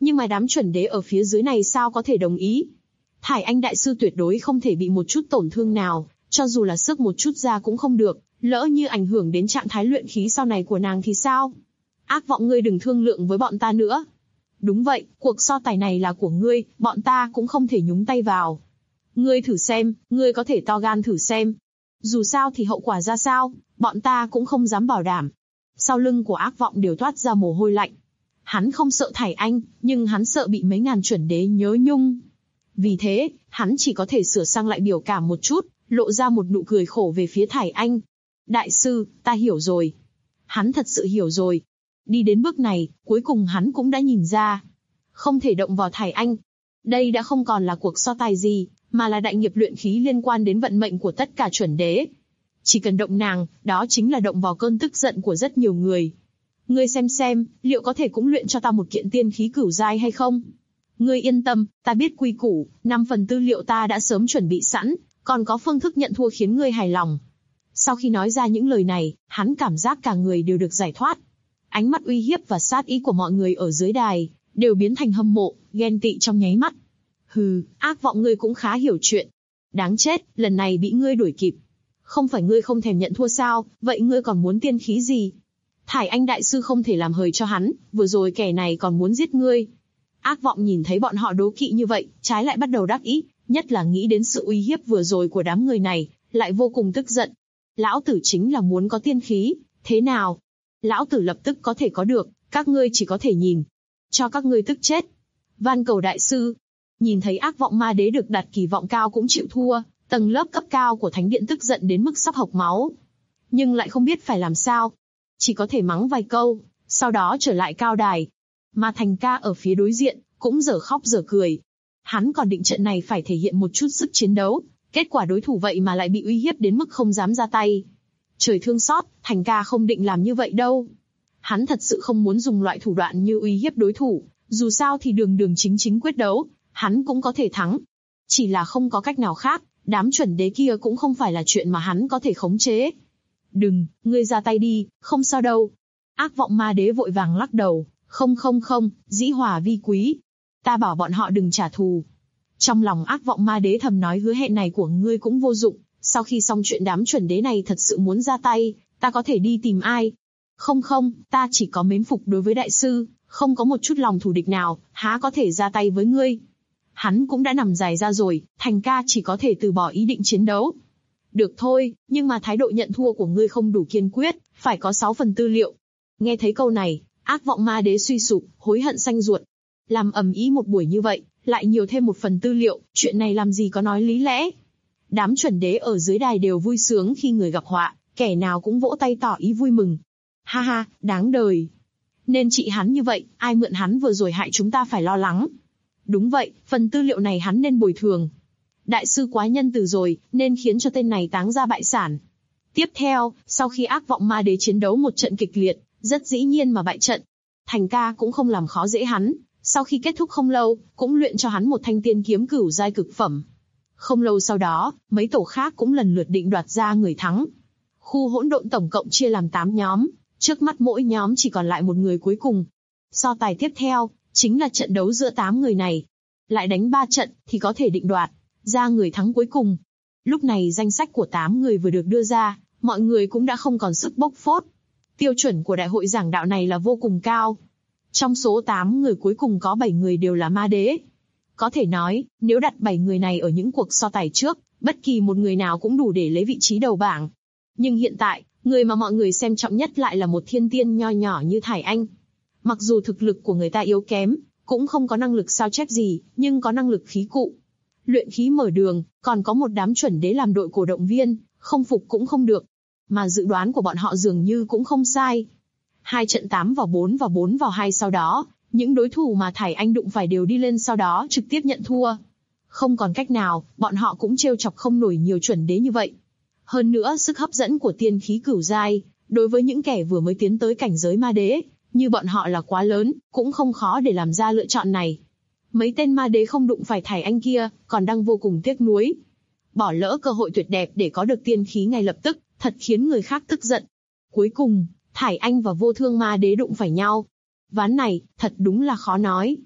Nhưng mà đám chuẩn đế ở phía dưới này sao có thể đồng ý? Thải Anh đại sư tuyệt đối không thể bị một chút tổn thương nào, cho dù là sức một chút ra cũng không được, lỡ như ảnh hưởng đến trạng thái luyện khí sau này của nàng thì sao? Ác vọng ngươi đừng thương lượng với bọn ta nữa. Đúng vậy, cuộc so tài này là của ngươi, bọn ta cũng không thể nhúng tay vào. Ngươi thử xem, ngươi có thể to gan thử xem. Dù sao thì hậu quả ra sao, bọn ta cũng không dám bảo đảm. Sau lưng của ác vọng đều toát ra mồ hôi lạnh. Hắn không sợ Thải Anh, nhưng hắn sợ bị mấy ngàn chuẩn đế nhớ nhung. Vì thế, hắn chỉ có thể sửa sang lại biểu cảm một chút, lộ ra một nụ cười khổ về phía Thải Anh. Đại sư, ta hiểu rồi. Hắn thật sự hiểu rồi. Đi đến bước này, cuối cùng hắn cũng đã nhìn ra. Không thể động vào Thải Anh. Đây đã không còn là cuộc so tài gì, mà là đại nghiệp luyện khí liên quan đến vận mệnh của tất cả chuẩn đế. Chỉ cần động nàng, đó chính là động vào cơn tức giận của rất nhiều người. Ngươi xem, liệu có thể cũng luyện cho ta một kiện tiên khí cửu giai hay không? Ngươi yên tâm, ta biết quy củ, 5 phần tư liệu ta đã sớm chuẩn bị sẵn, còn có phương thức nhận thua khiến ngươi hài lòng. Sau khi nói ra những lời này, hắn cảm giác cả người đều được giải thoát. Ánh mắt uy hiếp và sát ý của mọi người ở dưới đài, đều biến thành hâm mộ, ghen tị trong nháy mắt. Hừ, ác vọng ngươi cũng khá hiểu chuyện. Đáng chết, lần này bị ngươi đuổi kịp. Không phải ngươi không thèm nhận thua sao, vậy ngươi còn muốn tiên khí gì? Thải Anh đại sư không thể làm hời cho hắn, vừa rồi kẻ này còn muốn giết ngươi. Ác vọng nhìn thấy bọn họ đố kỵ như vậy, trái lại bắt đầu đắc ý, nhất là nghĩ đến sự uy hiếp vừa rồi của đám người này, lại vô cùng tức giận. Lão tử chính là muốn có tiên khí, thế nào? Lão tử lập tức có thể có được, các ngươi chỉ có thể nhìn. Cho các ngươi tức chết. Van cầu đại sư. Nhìn thấy ác vọng ma đế được đặt kỳ vọng cao cũng chịu thua, tầng lớp cấp cao của thánh điện tức giận đến mức sắp hộc máu. Nhưng lại không biết phải làm sao. Chỉ có thể mắng vài câu, sau đó trở lại cao đài. Mà Thành ca ở phía đối diện, cũng dở khóc dở cười. Hắn còn định trận này phải thể hiện một chút sức chiến đấu, kết quả đối thủ vậy mà lại bị uy hiếp đến mức không dám ra tay. Trời thương xót, Thành ca không định làm như vậy đâu. Hắn thật sự không muốn dùng loại thủ đoạn như uy hiếp đối thủ, dù sao thì đường đường chính chính quyết đấu, hắn cũng có thể thắng. Chỉ là không có cách nào khác, đám chuẩn đế kia cũng không phải là chuyện mà hắn có thể khống chế. Đừng, ngươi ra tay đi, không sao đâu. Ác vọng ma đế vội vàng lắc đầu, không, dĩ hòa vi quý. Ta bảo bọn họ đừng trả thù. Trong lòng ác vọng ma đế thầm nói hứa hẹn này của ngươi cũng vô dụng, sau khi xong chuyện đám chuẩn đế này thật sự muốn ra tay, ta có thể đi tìm ai? Không, ta chỉ có mến phục đối với đại sư, không có một chút lòng thù địch nào, há có thể ra tay với ngươi. Hắn cũng đã nằm dài ra rồi, Thành ca chỉ có thể từ bỏ ý định chiến đấu. Được thôi, nhưng mà thái độ nhận thua của ngươi không đủ kiên quyết, phải có 6 phần tư liệu. Nghe thấy câu này, ác vọng ma đế suy sụp, hối hận xanh ruột. Làm ầm ĩ một buổi như vậy, lại nhiều thêm 1 phần tư liệu, chuyện này làm gì có nói lý lẽ. Đám chuẩn đế ở dưới đài đều vui sướng khi người gặp họa, kẻ nào cũng vỗ tay tỏ ý vui mừng. Ha ha, đáng đời. Nên trị hắn như vậy, ai mượn hắn vừa rồi hại chúng ta phải lo lắng. Đúng vậy, phần tư liệu này hắn nên bồi thường. Đại sư quá nhân từ rồi, nên khiến cho tên này táng ra bại sản. Tiếp theo, sau khi ác vọng ma đế chiến đấu một trận kịch liệt, rất dĩ nhiên mà bại trận. Thành ca cũng không làm khó dễ hắn, sau khi kết thúc không lâu, cũng luyện cho hắn một thanh tiên kiếm cửu giai cực phẩm. Không lâu sau đó, mấy tổ khác cũng lần lượt định đoạt ra người thắng. Khu hỗn độn tổng cộng chia làm 8 nhóm, trước mắt mỗi nhóm chỉ còn lại một người cuối cùng. So tài tiếp theo, chính là trận đấu giữa 8 người này. Lại đánh 3 trận, thì có thể định đoạt ra người thắng cuối cùng. Lúc này danh sách của 8 người vừa được đưa ra, mọi người cũng đã không còn sức bốc phốt. Tiêu chuẩn của đại hội giảng đạo này là vô cùng cao. Trong số 8 người cuối cùng có 7 người đều là ma đế. Có thể nói, nếu đặt 7 người này ở những cuộc so tài trước, bất kỳ một người nào cũng đủ để lấy vị trí đầu bảng. Nhưng hiện tại, người mà mọi người xem trọng nhất lại là một thiên tiên nho nhỏ như Thải Anh. Mặc dù thực lực của người ta yếu kém, cũng không có năng lực sao chép gì, nhưng có năng lực khí cụ. Luyện khí mở đường, còn có một đám chuẩn đế làm đội cổ động viên, không phục cũng không được. Mà dự đoán của bọn họ dường như cũng không sai. 2 trận 8 vào 4 và 4 vào 2 sau đó, những đối thủ mà Thải Anh đụng phải đều đi lên sau đó trực tiếp nhận thua. Không còn cách nào, bọn họ cũng trêu chọc không nổi nhiều chuẩn đế như vậy. Hơn nữa sức hấp dẫn của tiên khí cửu giai, đối với những kẻ vừa mới tiến tới cảnh giới ma đế, như bọn họ là quá lớn, cũng không khó để làm ra lựa chọn này. Mấy tên ma đế không đụng phải Thải Anh kia, còn đang vô cùng tiếc nuối. Bỏ lỡ cơ hội tuyệt đẹp để có được tiên khí ngay lập tức, thật khiến người khác tức giận. Cuối cùng, Thải Anh và vô thương ma đế đụng phải nhau. Ván này, thật đúng là khó nói.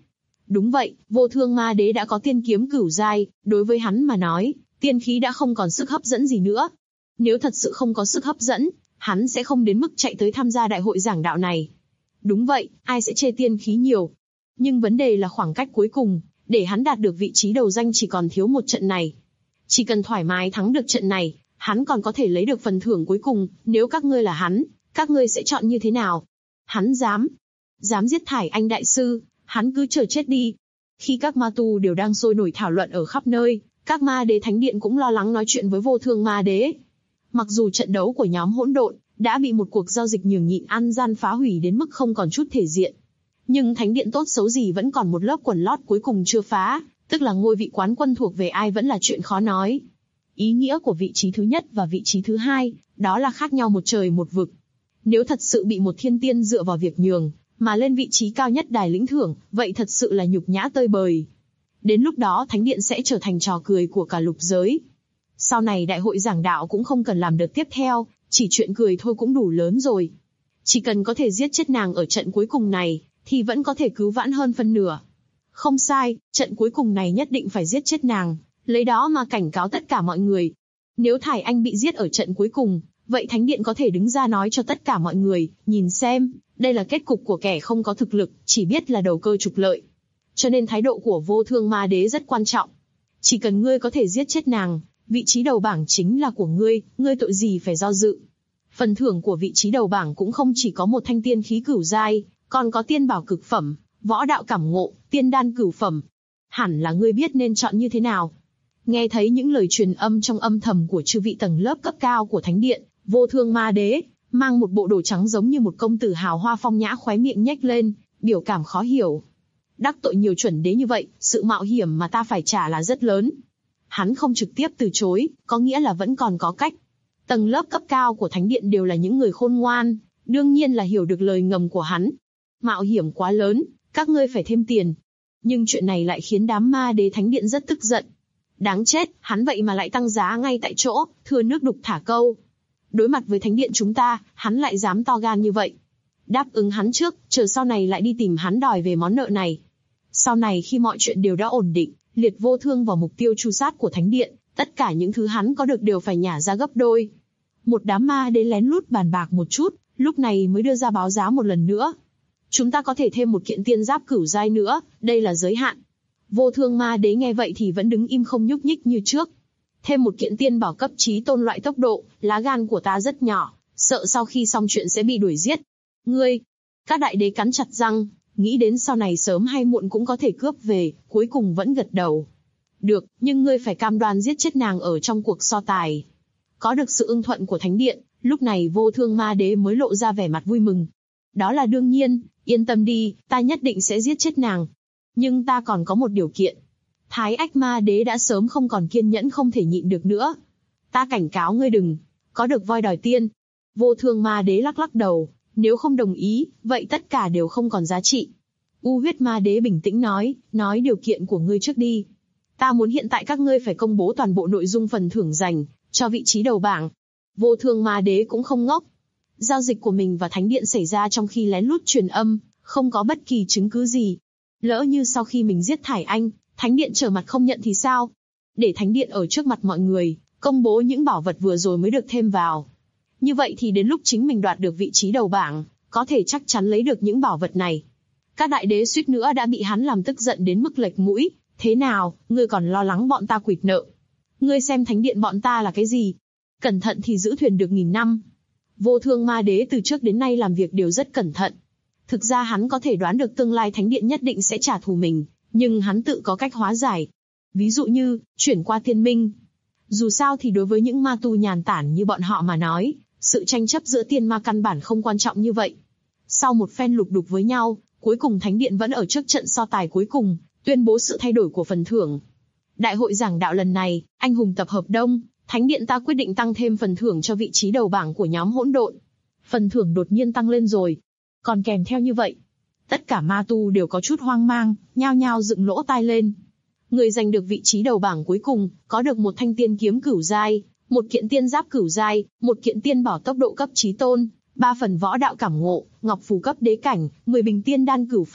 Đúng vậy, Vô Thương Ma Đế đã có tiên kiếm cửu giai, đối với hắn mà nói, tiên khí đã không còn sức hấp dẫn gì nữa. Nếu thật sự không có sức hấp dẫn, hắn sẽ không đến mức chạy tới tham gia đại hội giảng đạo này. Đúng vậy, ai sẽ chê tiên khí nhiều. Nhưng vấn đề là khoảng cách cuối cùng, để hắn đạt được vị trí đầu danh chỉ còn thiếu một trận này. Chỉ cần thoải mái thắng được trận này, hắn còn có thể lấy được phần thưởng cuối cùng. Nếu các ngươi là hắn, các ngươi sẽ chọn như thế nào? Hắn dám giết thải anh đại sư, hắn cứ chờ chết đi. Khi các ma tu đều đang sôi nổi thảo luận ở khắp nơi, các ma đế thánh điện cũng lo lắng nói chuyện với Vô Thương Ma Đế. Mặc dù trận đấu của nhóm hỗn độn đã bị một cuộc giao dịch nhường nhịn ăn gian phá hủy đến mức không còn chút thể diện, nhưng thánh điện tốt xấu gì vẫn còn một lớp quần lót cuối cùng chưa phá, tức là ngôi vị quán quân thuộc về ai vẫn là chuyện khó nói. Ý nghĩa của vị trí thứ nhất và vị trí thứ hai, đó là khác nhau một trời một vực. Nếu thật sự bị một thiên tiên dựa vào việc nhường, mà lên vị trí cao nhất đài lĩnh thưởng, vậy thật sự là nhục nhã tơi bời. Đến lúc đó thánh điện sẽ trở thành trò cười của cả lục giới. Sau này đại hội giảng đạo cũng không cần làm đợt tiếp theo, chỉ chuyện cười thôi cũng đủ lớn rồi. Chỉ cần có thể giết chết nàng ở trận cuối cùng này, thì vẫn có thể cứu vãn hơn phân nửa. Không sai, trận cuối cùng này nhất định phải giết chết nàng, lấy đó mà cảnh cáo tất cả mọi người. Nếu Thải Anh bị giết ở trận cuối cùng, vậy thánh điện có thể đứng ra nói cho tất cả mọi người, nhìn xem, đây là kết cục của kẻ không có thực lực, chỉ biết là đầu cơ trục lợi. Cho nên thái độ của Vô Thương Ma Đế rất quan trọng. Chỉ cần ngươi có thể giết chết nàng, vị trí đầu bảng chính là của ngươi tội gì phải do dự. Phần thưởng của vị trí đầu bảng cũng không chỉ có một thanh tiên khí cửu giai, còn có tiên bảo cực phẩm, võ đạo cảm ngộ, tiên đan cửu phẩm. Hẳn là ngươi biết nên chọn như thế nào. Nghe thấy những lời truyền âm trong âm thầm của chư vị tầng lớp cấp cao của thánh điện, Vô Thương Ma Đế mang một bộ đồ trắng giống như một công tử hào hoa phong nhã, khóe miệng nhếch lên, biểu cảm khó hiểu. Đắc tội nhiều chuẩn đế như vậy, sự mạo hiểm mà ta phải trả là rất lớn. Hắn không trực tiếp từ chối, có nghĩa là vẫn còn có cách. Tầng lớp cấp cao của thánh điện đều là những người khôn ngoan, đương nhiên là hiểu được lời ngầm của hắn. Mạo hiểm quá lớn, các ngươi phải thêm tiền. Nhưng chuyện này lại khiến đám ma đế thánh điện rất tức giận. Đáng chết, hắn vậy mà lại tăng giá ngay tại chỗ, thừa nước đục thả câu. Đối mặt với thánh điện chúng ta, hắn lại dám to gan như vậy. Đáp ứng hắn trước, chờ sau này lại đi tìm hắn đòi về món nợ này. Sau này khi mọi chuyện đều đã ổn định, liệt Vô Thương vào mục tiêu tru sát của thánh điện, tất cả những thứ hắn có được đều phải nhả ra gấp đôi. Một đám ma đế lén lút bàn bạc một chút, lúc này mới đưa ra báo giá một lần nữa. Chúng ta có thể thêm một kiện tiên giáp cửu giai nữa, đây là giới hạn. Vô Thương Ma Đế nghe vậy thì vẫn đứng im không nhúc nhích như trước. Thêm một kiện tiên bảo cấp chí tôn loại tốc độ, lá gan của ta rất nhỏ, sợ sau khi xong chuyện sẽ bị đuổi giết. Ngươi, các đại đế cắn chặt răng, nghĩ đến sau này sớm hay muộn cũng có thể cướp về, cuối cùng vẫn gật đầu. Được, nhưng ngươi phải cam đoan giết chết nàng ở trong cuộc so tài. Có được sự ưng thuận của thánh điện, lúc này Vô Thương Ma Đế mới lộ ra vẻ mặt vui mừng. Đó là đương nhiên, yên tâm đi, ta nhất định sẽ giết chết nàng. Nhưng ta còn có một điều kiện. Thái Ách Ma Đế đã sớm không còn kiên nhẫn, không thể nhịn được nữa. Ta cảnh cáo ngươi đừng có được voi đòi tiên. Vô Thương Ma Đế lắc lắc đầu, nếu không đồng ý, vậy tất cả đều không còn giá trị. U Huyết Ma Đế bình tĩnh nói điều kiện của ngươi trước đi. Ta muốn hiện tại các ngươi phải công bố toàn bộ nội dung phần thưởng dành cho vị trí đầu bảng. Vô Thương Ma Đế cũng không ngốc. Giao dịch của mình và thánh điện xảy ra trong khi lén lút truyền âm, không có bất kỳ chứng cứ gì. Lỡ như sau khi mình giết Thải Anh, thánh điện trở mặt không nhận thì sao? Để thánh điện ở trước mặt mọi người, công bố những bảo vật vừa rồi mới được thêm vào. Như vậy thì đến lúc chính mình đoạt được vị trí đầu bảng, có thể chắc chắn lấy được những bảo vật này. Các đại đế suýt nữa đã bị hắn làm tức giận đến mức lệch mũi. Thế nào, ngươi còn lo lắng bọn ta quỵt nợ? Ngươi xem thánh điện bọn ta là cái gì? Cẩn thận thì giữ thuyền được 1000 năm. Vô Thương Ma Đế từ trước đến nay làm việc đều rất cẩn thận. Thực ra hắn có thể đoán được tương lai thánh điện nhất định sẽ trả thù mình, nhưng hắn tự có cách hóa giải. Ví dụ như, chuyển qua tiên minh. Dù sao thì đối với những ma tu nhàn tản như bọn họ mà nói, sự tranh chấp giữa tiên ma căn bản không quan trọng như vậy. Sau một phen lục đục với nhau, cuối cùng thánh điện vẫn ở trước trận so tài cuối cùng, tuyên bố sự thay đổi của phần thưởng. Đại hội giảng đạo lần này, anh hùng tập hợp đông, thánh điện ta quyết định tăng thêm phần thưởng cho vị trí đầu bảng của nhóm hỗn độn. Phần thưởng đột nhiên tăng lên rồi. Còn kèm theo như vậy, tất cả ma tu đều có chút hoang mang, nhao nhao dựng lỗ tai lên. Người giành được vị trí đầu bảng cuối cùng, có được một thanh tiên kiếm cửu giai, một kiện tiên giáp cửu giai, một kiện tiên bảo tốc độ cấp chí tôn, 3 phần võ đạo cảm ngộ, ngọc phù cấp đế cảnh, 10 bình tiên đan cửu phẩm,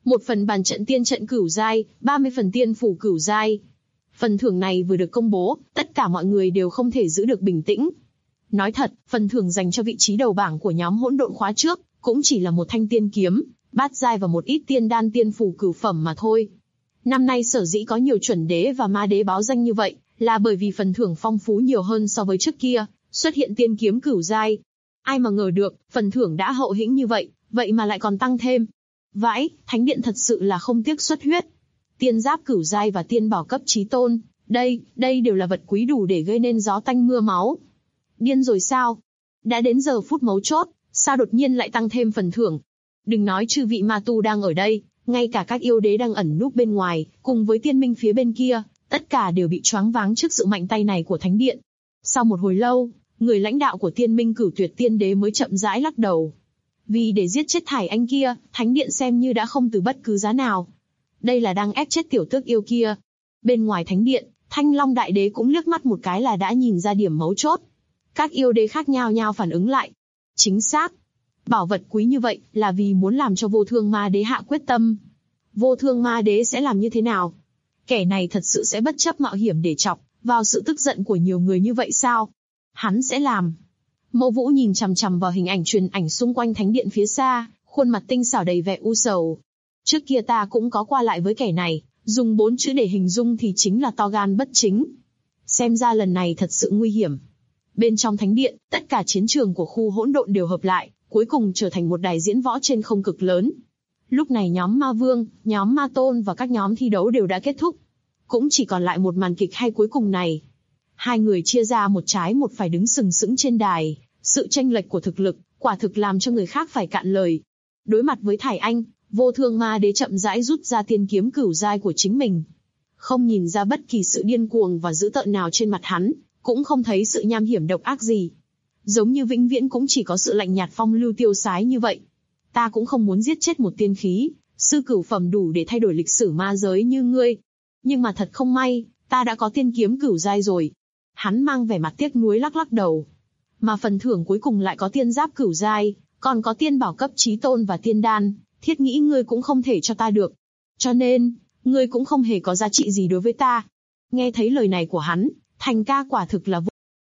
1 phần bàn trận tiên trận cửu giai, 30 phần tiên phủ cửu giai. Phần thưởng này vừa được công bố, tất cả mọi người đều không thể giữ được bình tĩnh. Nói thật, phần thưởng dành cho vị trí đầu bảng của nhóm hỗn độn khóa trước, cũng chỉ là một thanh tiên kiếm, bát giai và một ít tiên đan tiên phủ cửu phẩm mà thôi. Năm nay sở dĩ có nhiều chuẩn đế và ma đế báo danh như vậy, là bởi vì phần thưởng phong phú nhiều hơn so với trước kia, xuất hiện tiên kiếm cửu giai. Ai mà ngờ được, phần thưởng đã hậu hĩnh như vậy, vậy mà lại còn tăng thêm. Vãi, thánh điện thật sự là không tiếc xuất huyết. Tiên giáp cửu giai và tiên bảo cấp chí tôn, đây đều là vật quý đủ để gây nên gió tanh mưa máu. Điên rồi sao? Đã đến giờ phút mấu chốt, sao đột nhiên lại tăng thêm phần thưởng? Đừng nói chư vị ma tu đang ở đây, ngay cả các yêu đế đang ẩn núp bên ngoài, cùng với tiên minh phía bên kia, tất cả đều bị choáng váng trước sự mạnh tay này của thánh điện. Sau một hồi lâu, người lãnh đạo của tiên minh Cửu Tuyệt Tiên Đế mới chậm rãi lắc đầu. Vì để giết chết Thải Anh kia, thánh điện xem như đã không từ bất cứ giá nào. Đây là đang ép chết tiểu tước yêu kia. Bên ngoài thánh điện, Thanh Long Đại Đế cũng liếc mắt một cái là đã nhìn ra điểm mấu chốt. Các yêu đế khác nhao nhao phản ứng lại. Chính xác. Bảo vật quý như vậy là vì muốn làm cho Vô Thương Ma Đế hạ quyết tâm. Vô Thương Ma Đế sẽ làm như thế nào? Kẻ này thật sự sẽ bất chấp mạo hiểm để chọc vào sự tức giận của nhiều người như vậy sao? Hắn sẽ làm. Mâu Vũ nhìn chằm chằm vào hình ảnh truyền ảnh xung quanh thánh điện phía xa, khuôn mặt tinh xảo đầy vẻ u sầu. Trước kia ta cũng có qua lại với kẻ này, dùng 4 chữ để hình dung thì chính là to gan bất chính. Xem ra lần này thật sự nguy hiểm. Bên trong thánh điện, tất cả chiến trường của khu hỗn độn đều hợp lại, cuối cùng trở thành một đài diễn võ trên không cực lớn. Lúc này nhóm Ma Vương, nhóm Ma Tôn và các nhóm thi đấu đều đã kết thúc. Cũng chỉ còn lại một màn kịch hay cuối cùng này. Hai người chia ra một trái một phải đứng sừng sững trên đài, sự chênh lệch của thực lực, quả thực làm cho người khác phải cạn lời. Đối mặt với Thải Anh, Vô Thương Ma Đế chậm rãi rút ra tiên kiếm cửu giai của chính mình. Không nhìn ra bất kỳ sự điên cuồng và dữ tợn nào trên mặt hắn, cũng không thấy sự nham hiểm độc ác gì. Giống như vĩnh viễn cũng chỉ có sự lạnh nhạt phong lưu tiêu sái như vậy. Ta cũng không muốn giết chết một tiên khí, sư cửu phẩm đủ để thay đổi lịch sử ma giới như ngươi. Nhưng mà thật không may, ta đã có tiên kiếm cửu giai rồi. Hắn mang vẻ mặt tiếc nuối lắc lắc đầu. Mà phần thưởng cuối cùng lại có tiên giáp cửu giai, còn có tiên bảo cấp chí tôn và tiên đan, thiết nghĩ ngươi cũng không thể cho ta được. Cho nên, ngươi cũng không hề có giá trị gì đối với ta. Nghe thấy lời này của hắn, Thành ca quả thực là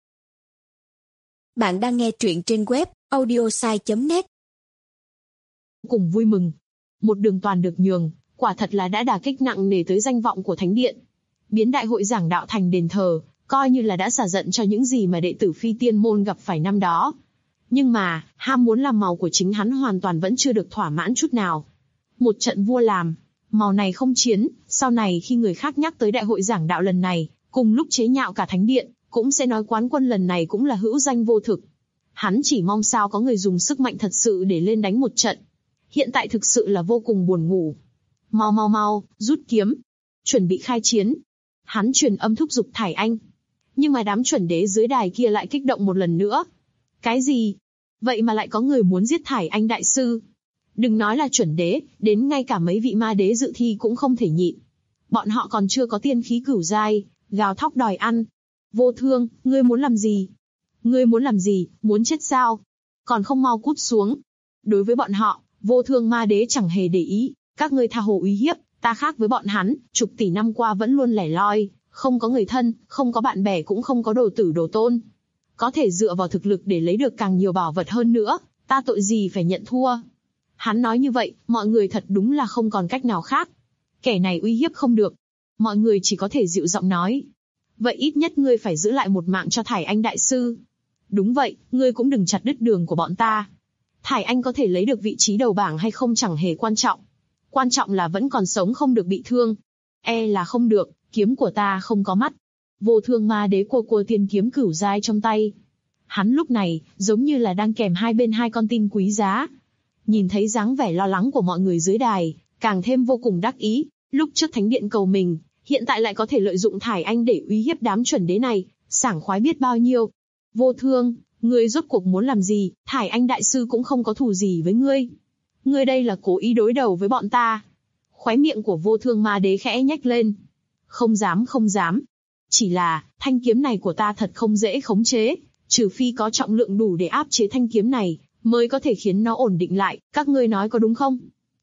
Bạn đang nghe truyện trên web audiosai.net. cùng vui mừng. Một đường toàn được nhường, quả thật là đã đả kích nặng nề tới danh vọng của thánh điện. Biến đại hội giảng đạo thành đền thờ, coi như là đã xả giận cho những gì mà đệ tử phi tiên môn gặp phải năm đó. Nhưng mà, ham muốn làm màu của chính hắn hoàn toàn vẫn chưa được thỏa mãn chút nào. Một trận vua làm, màu này không chiến, sau này khi người khác nhắc tới đại hội giảng đạo lần này, cùng lúc chế nhạo cả thánh điện, cũng sẽ nói quán quân lần này cũng là hữu danh vô thực. Hắn chỉ mong sao có người dùng sức mạnh thật sự để lên đánh một trận. Hiện tại thực sự là vô cùng buồn ngủ. Mau, rút kiếm. Chuẩn bị khai chiến. Hắn truyền âm thúc giục Thải Anh. Nhưng mà đám chuẩn đế dưới đài kia lại kích động một lần nữa. Cái gì? Vậy mà lại có người muốn giết Thải Anh đại sư. Đừng nói là chuẩn đế, đến ngay cả mấy vị ma đế dự thi cũng không thể nhịn. Bọn họ còn chưa có tiên khí cửu giai, gào thóc đòi ăn. Vô Thương, ngươi muốn làm gì? Ngươi muốn làm gì, muốn chết sao? Còn không mau cút xuống. Đối với bọn họ, Vô Thương ma đế chẳng hề để ý, các ngươi tha hồ uy hiếp, ta khác với bọn hắn, chục tỷ năm qua vẫn luôn lẻ loi, không có người thân, không có bạn bè cũng không có đồ tử đồ tôn. Có thể dựa vào thực lực để lấy được càng nhiều bảo vật hơn nữa, ta tội gì phải nhận thua. Hắn nói như vậy, mọi người thật đúng là không còn cách nào khác. Kẻ này uy hiếp không được. Mọi người chỉ có thể dịu giọng nói. Vậy ít nhất ngươi phải giữ lại một mạng cho Thải Anh đại sư. Đúng vậy, ngươi cũng đừng chặt đứt đường của bọn ta. Thải Anh có thể lấy được vị trí đầu bảng hay không chẳng hề quan trọng. Quan trọng là vẫn còn sống không được bị thương. Là không được, kiếm của ta không có mắt. Vô Thương ma đế cua tiên kiếm cửu giai trong tay. Hắn lúc này, giống như là đang kèm hai bên hai con tin quý giá. Nhìn thấy dáng vẻ lo lắng của mọi người dưới đài, càng thêm vô cùng đắc ý. Lúc trước thánh điện cầu mình, hiện tại lại có thể lợi dụng Thải Anh để uy hiếp đám chuẩn đế này, sảng khoái biết bao nhiêu. Vô Thương, ngươi rốt cuộc muốn làm gì? Thải Anh đại sư cũng không có thù gì với ngươi. Ngươi đây là cố ý đối đầu với bọn ta. Khóe miệng của Vô Thương ma đế khẽ nhếch lên. Không dám. Chỉ là, thanh kiếm này của ta thật không dễ khống chế, trừ phi có trọng lượng đủ để áp chế thanh kiếm này, mới có thể khiến nó ổn định lại, các ngươi nói có đúng không?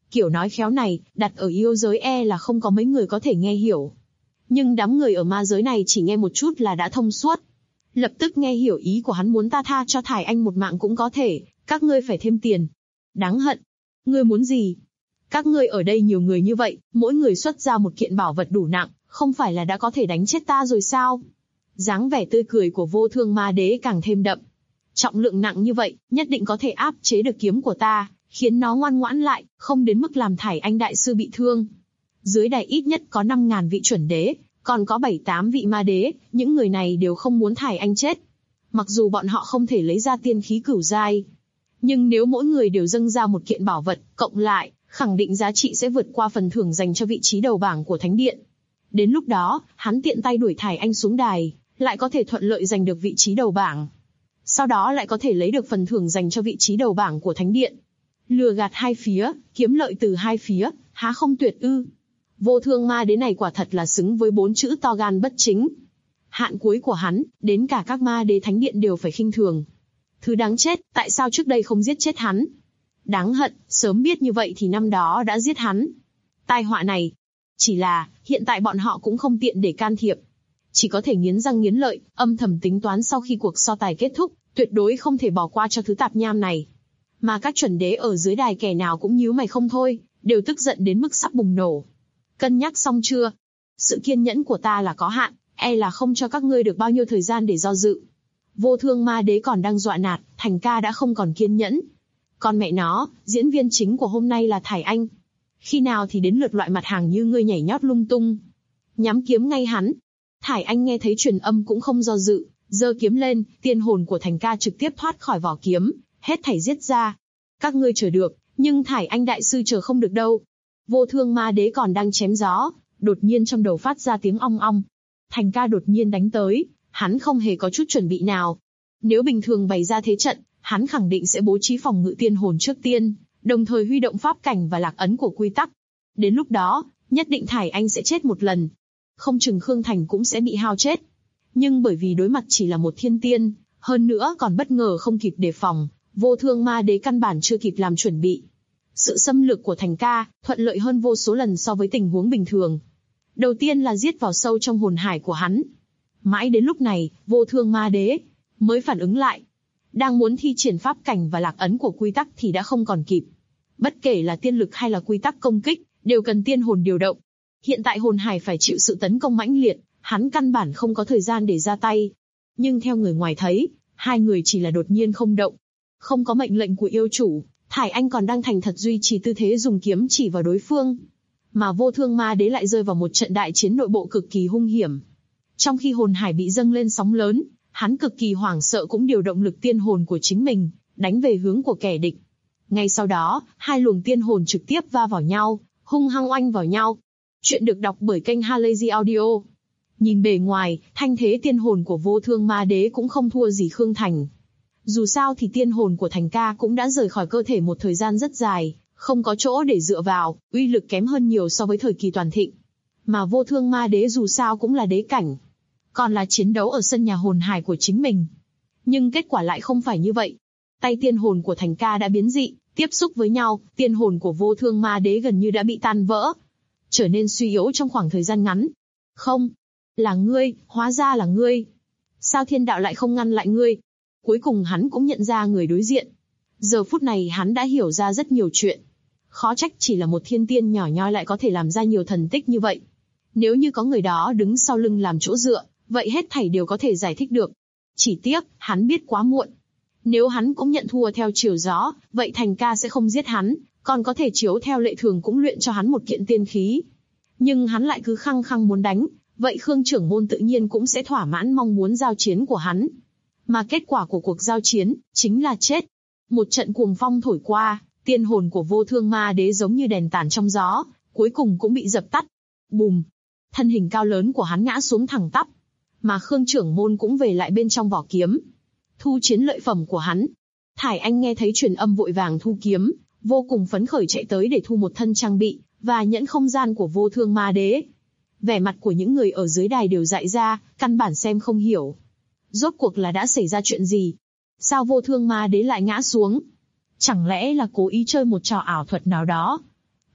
Kiểu nói khéo này, đặt ở yêu giới là không có mấy người có thể nghe hiểu. Nhưng đám người ở ma giới này chỉ nghe một chút là đã thông suốt. Lập tức nghe hiểu ý của hắn, muốn ta tha cho Thải Anh một mạng cũng có thể, các ngươi phải thêm tiền. Đáng hận. Ngươi muốn gì? Các ngươi ở đây nhiều người như vậy, mỗi người xuất ra một kiện bảo vật đủ nặng, không phải là đã có thể đánh chết ta rồi sao? Dáng vẻ tươi cười của Vô Thương Ma Đế càng thêm đậm. Trọng lượng nặng như vậy, nhất định có thể áp chế được kiếm của ta, khiến nó ngoan ngoãn lại, không đến mức làm Thải Anh đại sư bị thương. Dưới đài ít nhất có 5.000 vị chuẩn đế, còn có 7-8 vị ma đế, những người này đều không muốn Thải Anh chết. Mặc dù bọn họ không thể lấy ra tiên khí cửu giai, nhưng nếu mỗi người đều dâng ra một kiện bảo vật, cộng lại, khẳng định giá trị sẽ vượt qua phần thưởng dành cho vị trí đầu bảng của Thánh Điện. Đến lúc đó, hắn tiện tay đuổi Thải Anh xuống đài, lại có thể thuận lợi giành được vị trí đầu bảng. Sau đó lại có thể lấy được phần thưởng dành cho vị trí đầu bảng của Thánh Điện. Lừa gạt hai phía, kiếm lợi từ hai phía, há không tuyệt ư? Vô Thương Ma Đế này quả thật là xứng với 4 chữ to gan bất chính. Hạn cuối của hắn, đến cả các ma đế Thánh Điện đều phải khinh thường. Thứ đáng chết, tại sao trước đây không giết chết hắn? Đáng hận, sớm biết như vậy thì năm đó đã giết hắn. Tai họa này. Chỉ là, hiện tại bọn họ cũng không tiện để can thiệp. Chỉ có thể nghiến răng nghiến lợi, âm thầm tính toán sau khi cuộc so tài kết thúc, tuyệt đối không thể bỏ qua cho thứ tạp nham này. Mà các chuẩn đế ở dưới đài kẻ nào cũng nhíu mày không thôi, đều tức giận đến mức sắp bùng nổ. Cân nhắc xong chưa? Sự kiên nhẫn của ta là có hạn, là không cho các ngươi được bao nhiêu thời gian để do dự. Vô Thương Ma Đế còn đang dọa nạt, Thành ca đã không còn kiên nhẫn. Con mẹ nó, diễn viên chính của hôm nay là Thải Anh. Khi nào thì đến lượt loại mặt hàng như ngươi nhảy nhót lung tung. Nhắm kiếm ngay hắn. Thải Anh nghe thấy truyền âm cũng không do dự, giơ kiếm lên, tiên hồn của Thành ca trực tiếp thoát khỏi vỏ kiếm, hết thảy giết ra. Các ngươi chờ được, nhưng Thải Anh đại sư chờ không được đâu. Vô Thương Ma Đế còn đang chém gió, đột nhiên trong đầu phát ra tiếng ong ong. Thành ca đột nhiên đánh tới, hắn không hề có chút chuẩn bị nào. Nếu bình thường bày ra thế trận, hắn khẳng định sẽ bố trí phòng ngự tiên hồn trước tiên, đồng thời huy động pháp cảnh và lạc ấn của quy tắc. Đến lúc đó, nhất định Thải Anh sẽ chết một lần. Không chừng Khương Thành cũng sẽ bị hao chết. Nhưng bởi vì đối mặt chỉ là một thiên tiên, hơn nữa còn bất ngờ không kịp đề phòng, Vô Thương Ma Đế căn bản chưa kịp làm chuẩn bị. Sự xâm lược của Thành ca thuận lợi hơn vô số lần so với tình huống bình thường. Đầu tiên là giết vào sâu trong hồn hải của hắn. Mãi đến lúc này, Vô Thương Ma Đế mới phản ứng lại. Đang muốn thi triển pháp cảnh và lạc ấn của quy tắc thì đã không còn kịp. Bất kể là tiên lực hay là quy tắc công kích, đều cần tiên hồn điều động. Hiện tại hồn hải phải chịu sự tấn công mãnh liệt, hắn căn bản không có thời gian để ra tay. Nhưng theo người ngoài thấy, hai người chỉ là đột nhiên không động. Không có mệnh lệnh của yêu chủ, Thải Anh còn đang thành thật duy trì tư thế dùng kiếm chỉ vào đối phương. Mà Vô Thương Ma Đế lại rơi vào một trận đại chiến nội bộ cực kỳ hung hiểm. Trong khi hồn hải bị dâng lên sóng lớn, hắn cực kỳ hoảng sợ cũng điều động lực tiên hồn của chính mình, đánh về hướng của kẻ địch. Ngay sau đó, hai luồng tiên hồn trực tiếp va vào nhau, hung hăng oanh vào nhau. Chuyện được đọc bởi kênh Halazy Audio. Nhìn bề ngoài, thanh thế tiên hồn của Vô Thương Ma Đế cũng không thua gì Khương Thành. Dù sao thì tiên hồn của Thành ca cũng đã rời khỏi cơ thể một thời gian rất dài, không có chỗ để dựa vào, uy lực kém hơn nhiều so với thời kỳ toàn thịnh. Mà Vô Thương Ma Đế dù sao cũng là đế cảnh, còn là chiến đấu ở sân nhà hồn hải của chính mình. Nhưng kết quả lại không phải như vậy. Tay tiên hồn của Thành ca đã biến dị, tiếp xúc với nhau, tiên hồn của Vô Thương Ma Đế gần như đã bị tan vỡ, trở nên suy yếu trong khoảng thời gian ngắn. Không, là ngươi, hóa ra là ngươi. Sao thiên đạo lại không ngăn lại ngươi? Cuối cùng hắn cũng nhận ra người đối diện. Giờ phút này hắn đã hiểu ra rất nhiều chuyện. Khó trách chỉ là một thiên tiên nhỏ nhoi lại có thể làm ra nhiều thần tích như vậy. Nếu như có người đó đứng sau lưng làm chỗ dựa, vậy hết thảy đều có thể giải thích được. Chỉ tiếc, hắn biết quá muộn. Nếu hắn cũng nhận thua theo chiều gió, vậy Thành ca sẽ không giết hắn, còn có thể chiếu theo lệ thường cũng luyện cho hắn một kiện tiên khí. Nhưng hắn lại cứ khăng khăng muốn đánh, vậy Khương trưởng môn tự nhiên cũng sẽ thỏa mãn mong muốn giao chiến của hắn. Mà kết quả của cuộc giao chiến, chính là chết. Một trận cuồng phong thổi qua, tiên hồn của Vô Thương Ma Đế giống như đèn tàn trong gió, cuối cùng cũng bị dập tắt. Bùm! Thân hình cao lớn của hắn ngã xuống thẳng tắp. Mà Khương trưởng môn cũng về lại bên trong vỏ kiếm, thu chiến lợi phẩm của hắn. Thải Anh nghe thấy truyền âm vội vàng thu kiếm, vô cùng phấn khởi chạy tới để thu một thân trang bị, và nhẫn không gian của Vô Thương Ma Đế. Vẻ mặt của những người ở dưới đài đều dại ra, căn bản xem không hiểu. Rốt cuộc là đã xảy ra chuyện gì? Sao Vô Thương Ma Đế lại ngã xuống? Chẳng lẽ là cố ý chơi một trò ảo thuật nào đó?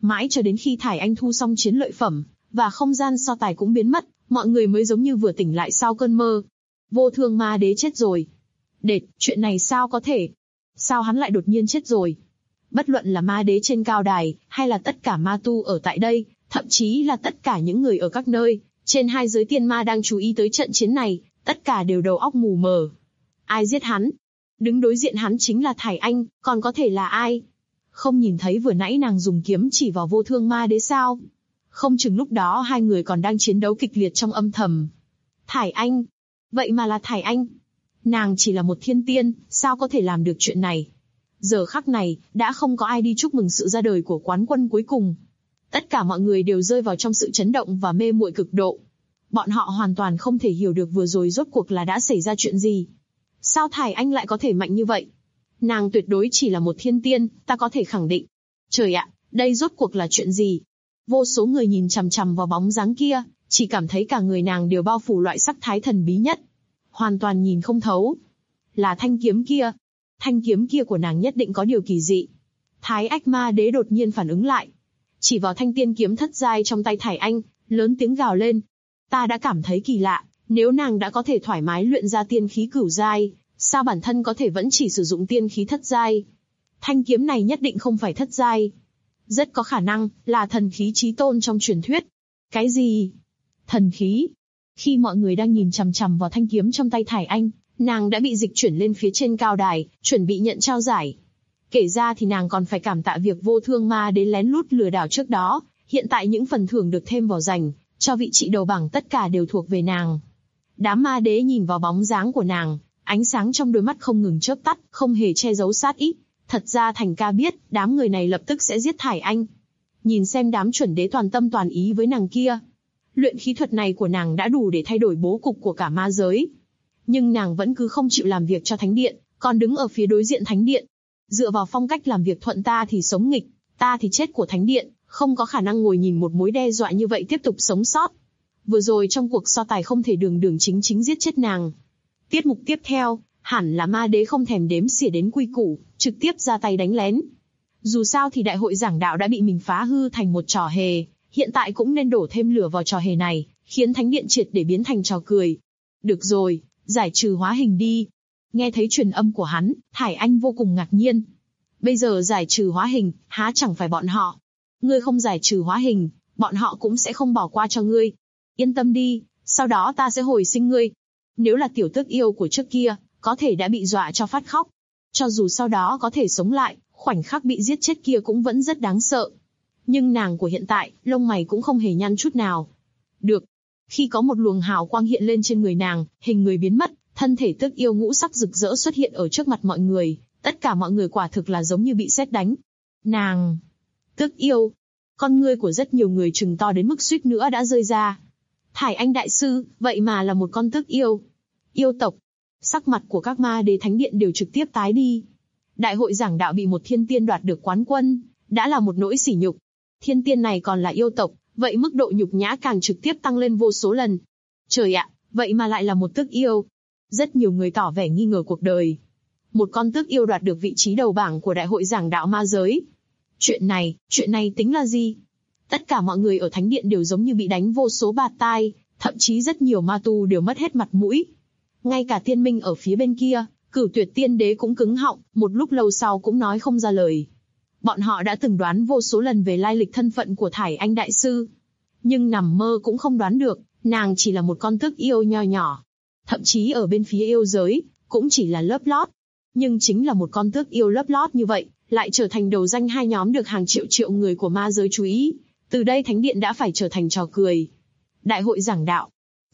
Mãi cho đến khi Thải Anh thu xong chiến lợi phẩm, và không gian so tài cũng biến mất, mọi người mới giống như vừa tỉnh lại sau cơn mơ. Vô Thương Ma Đế chết rồi. Đệt, chuyện này sao có thể? Sao hắn lại đột nhiên chết rồi? Bất luận là ma đế trên cao đài, hay là tất cả ma tu ở tại đây, thậm chí là tất cả những người ở các nơi, trên hai giới tiên ma đang chú ý tới trận chiến này, tất cả đều đầu óc mù mờ. Ai giết hắn? Đứng đối diện hắn chính là Thải Anh, còn có thể là ai? Không nhìn thấy vừa nãy nàng dùng kiếm chỉ vào Vô Thương Ma Đế sao? Không chừng lúc đó hai người còn đang chiến đấu kịch liệt trong âm thầm. Thải Anh? Vậy mà là Thải Anh? Nàng chỉ là một thiên tiên, sao có thể làm được chuyện này? Giờ khắc này, đã không có ai đi chúc mừng sự ra đời của quán quân cuối cùng. Tất cả mọi người đều rơi vào trong sự chấn động và mê muội cực độ. Bọn họ hoàn toàn không thể hiểu được vừa rồi rốt cuộc là đã xảy ra chuyện gì. Sao Thải Anh lại có thể mạnh như vậy? Nàng tuyệt đối chỉ là một thiên tiên, ta có thể khẳng định. Trời ạ, đây rốt cuộc là chuyện gì? Vô số người nhìn chằm chằm vào bóng dáng kia, chỉ cảm thấy cả người nàng đều bao phủ loại sắc thái thần bí nhất. Hoàn toàn nhìn không thấu. Là thanh kiếm kia. Thanh kiếm kia của nàng nhất định có điều kỳ dị. Thái Ách Ma Đế đột nhiên phản ứng lại. Chỉ vào thanh tiên kiếm thất giai trong tay Thải Anh, lớn tiếng gào lên. Ta đã cảm thấy kỳ lạ, nếu nàng đã có thể thoải mái luyện ra tiên khí cửu giai, sao bản thân có thể vẫn chỉ sử dụng tiên khí thất giai? Thanh kiếm này nhất định không phải thất giai. Rất có khả năng là thần khí chí tôn trong truyền thuyết. Cái gì? Thần khí? Khi mọi người đang nhìn chằm chằm vào thanh kiếm trong tay Thải Anh, nàng đã bị dịch chuyển lên phía trên cao đài, chuẩn bị nhận trao giải. Kể ra thì nàng còn phải cảm tạ việc Vô Thương Ma Đế lén lút lừa đảo trước đó, hiện tại những phần thưởng được thêm vào dành, cho vị trí đầu bảng tất cả đều thuộc về nàng. Đám ma đế nhìn vào bóng dáng của nàng, ánh sáng trong đôi mắt không ngừng chớp tắt, không hề che giấu sát ý. Thật ra Thành Ca biết, đám người này lập tức sẽ giết Thải Anh. Nhìn xem đám chuẩn đế toàn tâm toàn ý với nàng kia. Luyện khí thuật này của nàng đã đủ để thay đổi bố cục của cả ma giới. Nhưng nàng vẫn cứ không chịu làm việc cho Thánh Điện, còn đứng ở phía đối diện Thánh Điện. Dựa vào phong cách làm việc thuận ta thì sống nghịch, ta thì chết của Thánh Điện, không có khả năng ngồi nhìn một mối đe dọa như vậy tiếp tục sống sót. Vừa rồi trong cuộc so tài không thể đường chính giết chết nàng. Tiết mục tiếp theo, hẳn là ma đế không thèm đếm xỉa đến quy củ, trực tiếp ra tay đánh lén. Dù sao thì đại hội giảng đạo đã bị mình phá hư thành một trò hề, hiện tại cũng nên đổ thêm lửa vào trò hề này, khiến Thánh Điện triệt để biến thành trò cười. Được rồi, giải trừ hóa hình đi. Nghe thấy truyền âm của hắn, Thải Anh vô cùng ngạc nhiên. Bây giờ giải trừ hóa hình, há chẳng phải bọn họ. Ngươi không giải trừ hóa hình, bọn họ cũng sẽ không bỏ qua cho ngươi. Yên tâm đi, sau đó ta sẽ hồi sinh ngươi. Nếu là tiểu tước yêu của trước kia, có thể đã bị dọa cho phát khóc. Cho dù sau đó có thể sống lại, khoảnh khắc bị giết chết kia cũng vẫn rất đáng sợ. Nhưng nàng của hiện tại, lông mày cũng không hề nhăn chút nào. Được. Khi có một luồng hào quang hiện lên trên người nàng, hình người biến mất, thân thể tước yêu ngũ sắc rực rỡ xuất hiện ở trước mặt mọi người. Tất cả mọi người quả thực là giống như bị sét đánh. Nàng... Tước yêu. Con ngươi của rất nhiều người trừng to đến mức suýt nữa đã rơi ra. Thải Anh đại sư, vậy mà là một con tước yêu. Yêu tộc. Sắc mặt của các ma đế thánh điện đều trực tiếp tái đi. Đại hội giảng đạo bị một thiên tiên đoạt được quán quân, đã là một nỗi sỉ nhục. Thiên tiên này còn là yêu tộc, vậy mức độ nhục nhã càng trực tiếp tăng lên vô số lần. Trời ạ, vậy mà lại là một tước yêu. Rất nhiều người tỏ vẻ nghi ngờ cuộc đời. Một con tước yêu đoạt được vị trí đầu bảng của đại hội giảng đạo ma giới. Chuyện này tính là gì? Tất cả mọi người ở thánh điện đều giống như bị đánh vô số bạt tai, thậm chí rất nhiều ma tu đều mất hết mặt mũi. Ngay cả Tiên Minh ở phía bên kia, Cửu Tuyệt Tiên Đế cũng cứng họng, một lúc lâu sau cũng nói không ra lời. Bọn họ đã từng đoán vô số lần về lai lịch thân phận của Thải Anh đại sư, nhưng nằm mơ cũng không đoán được, nàng chỉ là một con tước yêu nho nhỏ. Thậm chí ở bên phía yêu giới, cũng chỉ là lớp lót. Nhưng chính là một con tước yêu lớp lót như vậy, lại trở thành đầu danh hai nhóm được hàng triệu người của ma giới chú ý. Từ đây Thánh Điện đã phải trở thành trò cười. Đại hội giảng đạo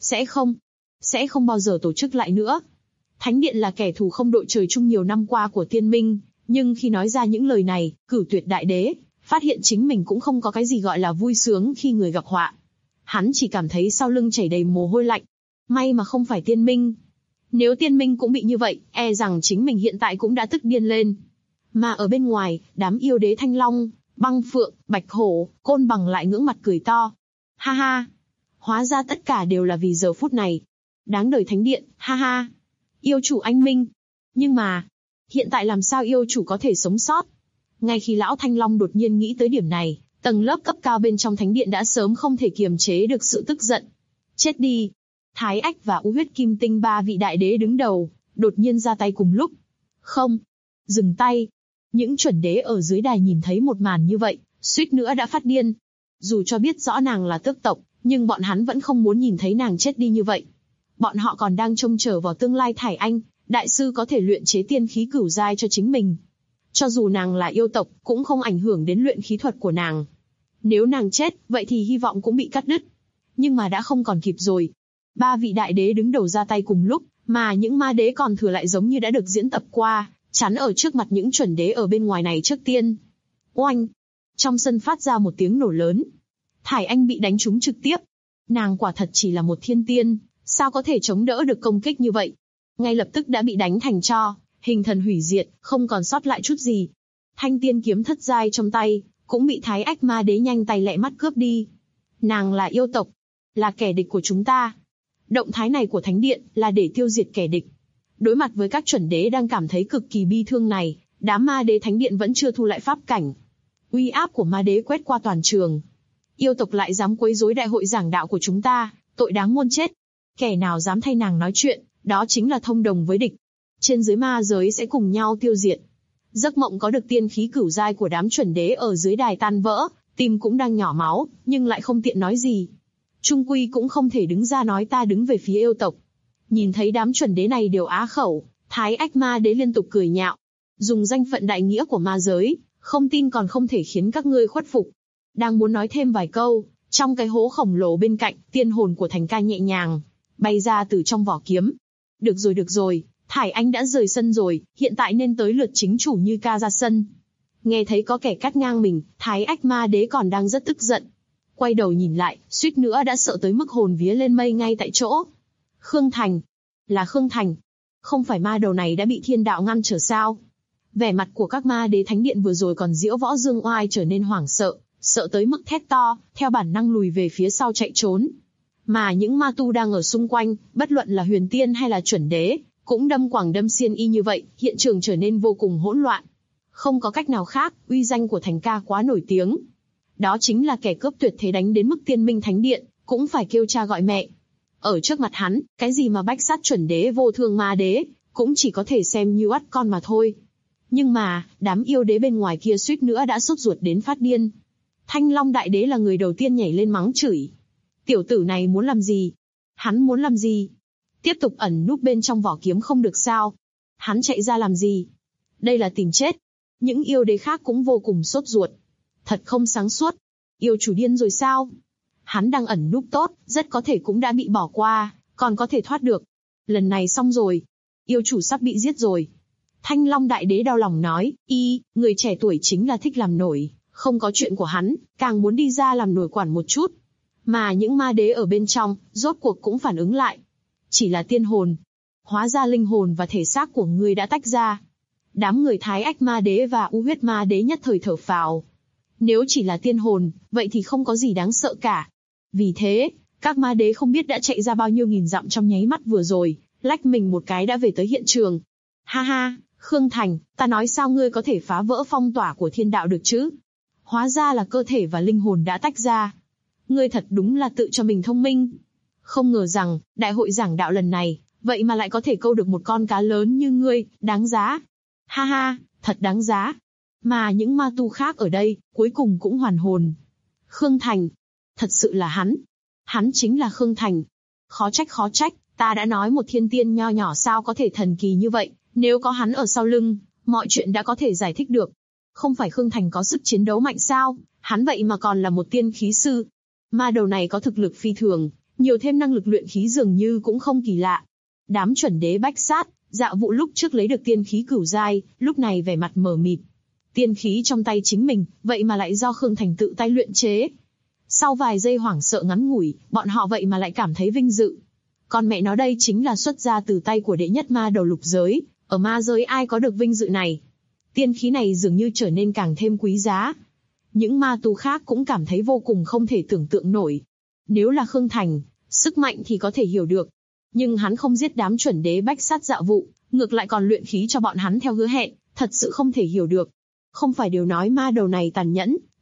sẽ không bao giờ tổ chức lại nữa. Thánh Điện là kẻ thù không đội trời chung nhiều năm qua của Tiên Minh, nhưng khi nói ra những lời này, Cửu Tuyệt Đại Đế phát hiện chính mình cũng không có cái gì gọi là vui sướng khi người gặp họa. Hắn chỉ cảm thấy sau lưng chảy đầy mồ hôi lạnh. May mà không phải Tiên Minh. Nếu Tiên Minh cũng bị như vậy, e rằng chính mình hiện tại cũng đã tức điên lên. Mà ở bên ngoài, đám yêu đế Thanh Long, Băng Phượng, Bạch Hổ, Côn Bằng lại ngưỡng mặt cười to. Ha ha! Hóa ra tất cả đều là vì giờ phút này. Đáng đời Thánh Điện, ha ha! Yêu chủ anh minh. Nhưng mà, hiện tại làm sao yêu chủ có thể sống sót? Ngay khi lão Thanh Long đột nhiên nghĩ tới điểm này, Tầng lớp cấp cao bên trong thánh điện đã sớm không thể kiềm chế được sự tức giận. Chết đi! Thái Ách và U Huyết Kim Tinh, ba vị đại đế đứng đầu, đột nhiên ra tay cùng lúc. Không! Dừng tay! Những chuẩn đế ở dưới đài nhìn thấy một màn như vậy, suýt nữa đã phát điên. Dù cho biết rõ nàng là tước tộc, nhưng bọn hắn vẫn không muốn nhìn thấy nàng chết đi như vậy. Bọn họ còn đang trông chờ vào tương lai Thải Anh, đại sư có thể luyện chế tiên khí cửu giai cho chính mình. Cho dù nàng là yêu tộc, cũng không ảnh hưởng đến luyện khí thuật của nàng. Nếu nàng chết, vậy thì hy vọng cũng bị cắt đứt. Nhưng mà đã không còn kịp rồi. Ba vị đại đế đứng đầu ra tay cùng lúc, mà những ma đế còn thừa lại giống như đã được diễn tập qua, chắn ở trước mặt những chuẩn đế ở bên ngoài này trước tiên. Oanh! Trong sân phát ra một tiếng nổ lớn. Thải Anh bị đánh trúng trực tiếp. Nàng quả thật chỉ là một thiên tiên, sao có thể chống đỡ được công kích như vậy? Ngay lập tức đã bị đánh thành tro, hình thần hủy diệt, không còn sót lại chút gì. Thanh tiên kiếm thất giai trong tay, cũng bị Thái Ách ma đế nhanh tay lẹ mắt cướp đi. Nàng là yêu tộc, là kẻ địch của chúng ta. Động thái này của thánh điện là để tiêu diệt kẻ địch. Đối mặt với các chuẩn đế đang cảm thấy cực kỳ bi thương này, đám ma đế thánh điện vẫn chưa thu lại pháp cảnh. Uy áp của ma đế quét qua toàn trường. Yêu tộc lại dám quấy rối đại hội giảng đạo của chúng ta, tội đáng muôn chết. Kẻ nào dám thay nàng nói chuyện, đó chính là thông đồng với địch. Trên dưới ma giới sẽ cùng nhau tiêu diệt. Giấc mộng có được tiên khí cửu giai của đám chuẩn đế ở dưới đài tan vỡ, tim cũng đang nhỏ máu, nhưng lại không tiện nói gì. Trung quy cũng không thể đứng ra nói ta đứng về phía yêu tộc. Nhìn thấy đám chuẩn đế này đều á khẩu, Thái Ách ma đế liên tục cười nhạo. Dùng danh phận đại nghĩa của ma giới, không tin còn không thể khiến các ngươi khuất phục. Đang muốn nói thêm vài câu, trong cái hố khổng lồ bên cạnh, tiên hồn của Thành Ca nhẹ nhàng bay ra từ trong vỏ kiếm. Được rồi, Thải Anh đã rời sân rồi, hiện tại nên tới lượt chính chủ Như Ca ra sân. Nghe thấy có kẻ cắt ngang mình, Thái Ách ma đế còn đang rất tức giận. Quay đầu nhìn lại, suýt nữa đã sợ tới mức hồn vía lên mây ngay tại chỗ. Khương Thành. Là Khương Thành. Không phải ma đầu này đã bị thiên đạo ngăn trở sao? Vẻ mặt của các ma đế thánh điện vừa rồi còn diễu võ dương oai trở nên hoảng sợ, sợ tới mức thét to, theo bản năng lùi về phía sau chạy trốn. Mà những ma tu đang ở xung quanh, bất luận là huyền tiên hay là chuẩn đế, cũng đâm quẳng đâm xiên y như vậy, hiện trường trở nên vô cùng hỗn loạn. Không có cách nào khác, uy danh của Thành Ca quá nổi tiếng. Đó chính là kẻ cướp tuyệt thế đánh đến mức tiên minh thánh điện, cũng phải kêu cha gọi mẹ. Ở trước mặt hắn, cái gì mà bách sát chuẩn đế vô thương ma đế, cũng chỉ có thể xem như oắt con mà thôi. Nhưng mà, đám yêu đế bên ngoài kia suýt nữa đã sốt ruột đến phát điên. Thanh Long đại đế là người đầu tiên nhảy lên mắng chửi. Tiểu tử này muốn làm gì? Hắn muốn làm gì? Tiếp tục ẩn núp bên trong vỏ kiếm không được sao? Hắn chạy ra làm gì? Đây là tìm chết. Những yêu đế khác cũng vô cùng sốt ruột. Thật không sáng suốt. Yêu chủ điên rồi sao? Hắn đang ẩn núp tốt, rất có thể cũng đã bị bỏ qua, còn có thể thoát được. Lần này xong rồi. Yêu chủ sắp bị giết rồi. Thanh Long đại đế đau lòng nói, người trẻ tuổi chính là thích làm nổi, không có chuyện của hắn, càng muốn đi ra làm nổi quản một chút. Mà những ma đế ở bên trong, rốt cuộc cũng phản ứng lại. Chỉ là tiên hồn. Hóa ra linh hồn và thể xác của ngươi đã tách ra. Đám người Thái Ách ma đế và U Huyết ma đế nhất thời thở phào. Nếu chỉ là tiên hồn, vậy thì không có gì đáng sợ cả. Vì thế, các ma đế không biết đã chạy ra bao nhiêu nghìn dặm trong nháy mắt vừa rồi, lách mình một cái đã về tới hiện trường. Ha ha, Khương Thành, ta nói sao ngươi có thể phá vỡ phong tỏa của thiên đạo được chứ? Hóa ra là cơ thể và linh hồn đã tách ra. Ngươi thật đúng là tự cho mình thông minh. Không ngờ rằng, đại hội giảng đạo lần này, vậy mà lại có thể câu được một con cá lớn như ngươi, đáng giá. Ha ha, thật đáng giá. Mà những ma tu khác ở đây, cuối cùng cũng hoàn hồn. Khương Thành. Thật sự là hắn. Hắn chính là Khương Thành. Khó trách, ta đã nói một thiên tiên nho nhỏ sao có thể thần kỳ như vậy, nếu có hắn ở sau lưng, mọi chuyện đã có thể giải thích được. Không phải Khương Thành có sức chiến đấu mạnh sao, hắn vậy mà còn là một tiên khí sư. Ma đầu này có thực lực phi thường, nhiều thêm năng lực luyện khí dường như cũng không kỳ lạ. Đám chuẩn đế bách sát, Dạ Vụ lúc trước lấy được tiên khí cửu giai, lúc này vẻ mặt mờ mịt. Tiên khí trong tay chính mình, vậy mà lại do Khương Thành tự tay luyện chế. Sau vài giây hoảng sợ ngắn ngủi, bọn họ vậy mà lại cảm thấy vinh dự. Còn mẹ nó đây chính là xuất ra từ tay của đệ nhất ma đầu lục giới, ở ma giới ai có được vinh dự này. Tiên khí này dường như trở nên càng thêm quý giá. Những ma tu khác cũng cảm thấy vô cùng không thể tưởng tượng nổi. Nếu là Khương Thành, sức mạnh thì có thể hiểu được. Nhưng hắn không giết đám chuẩn đế bách sát Dạ Vụ, ngược lại còn luyện khí cho bọn hắn theo hứa hẹn, thật sự không thể hiểu được. Không phải đều nói ma đầu này tàn nhẫn,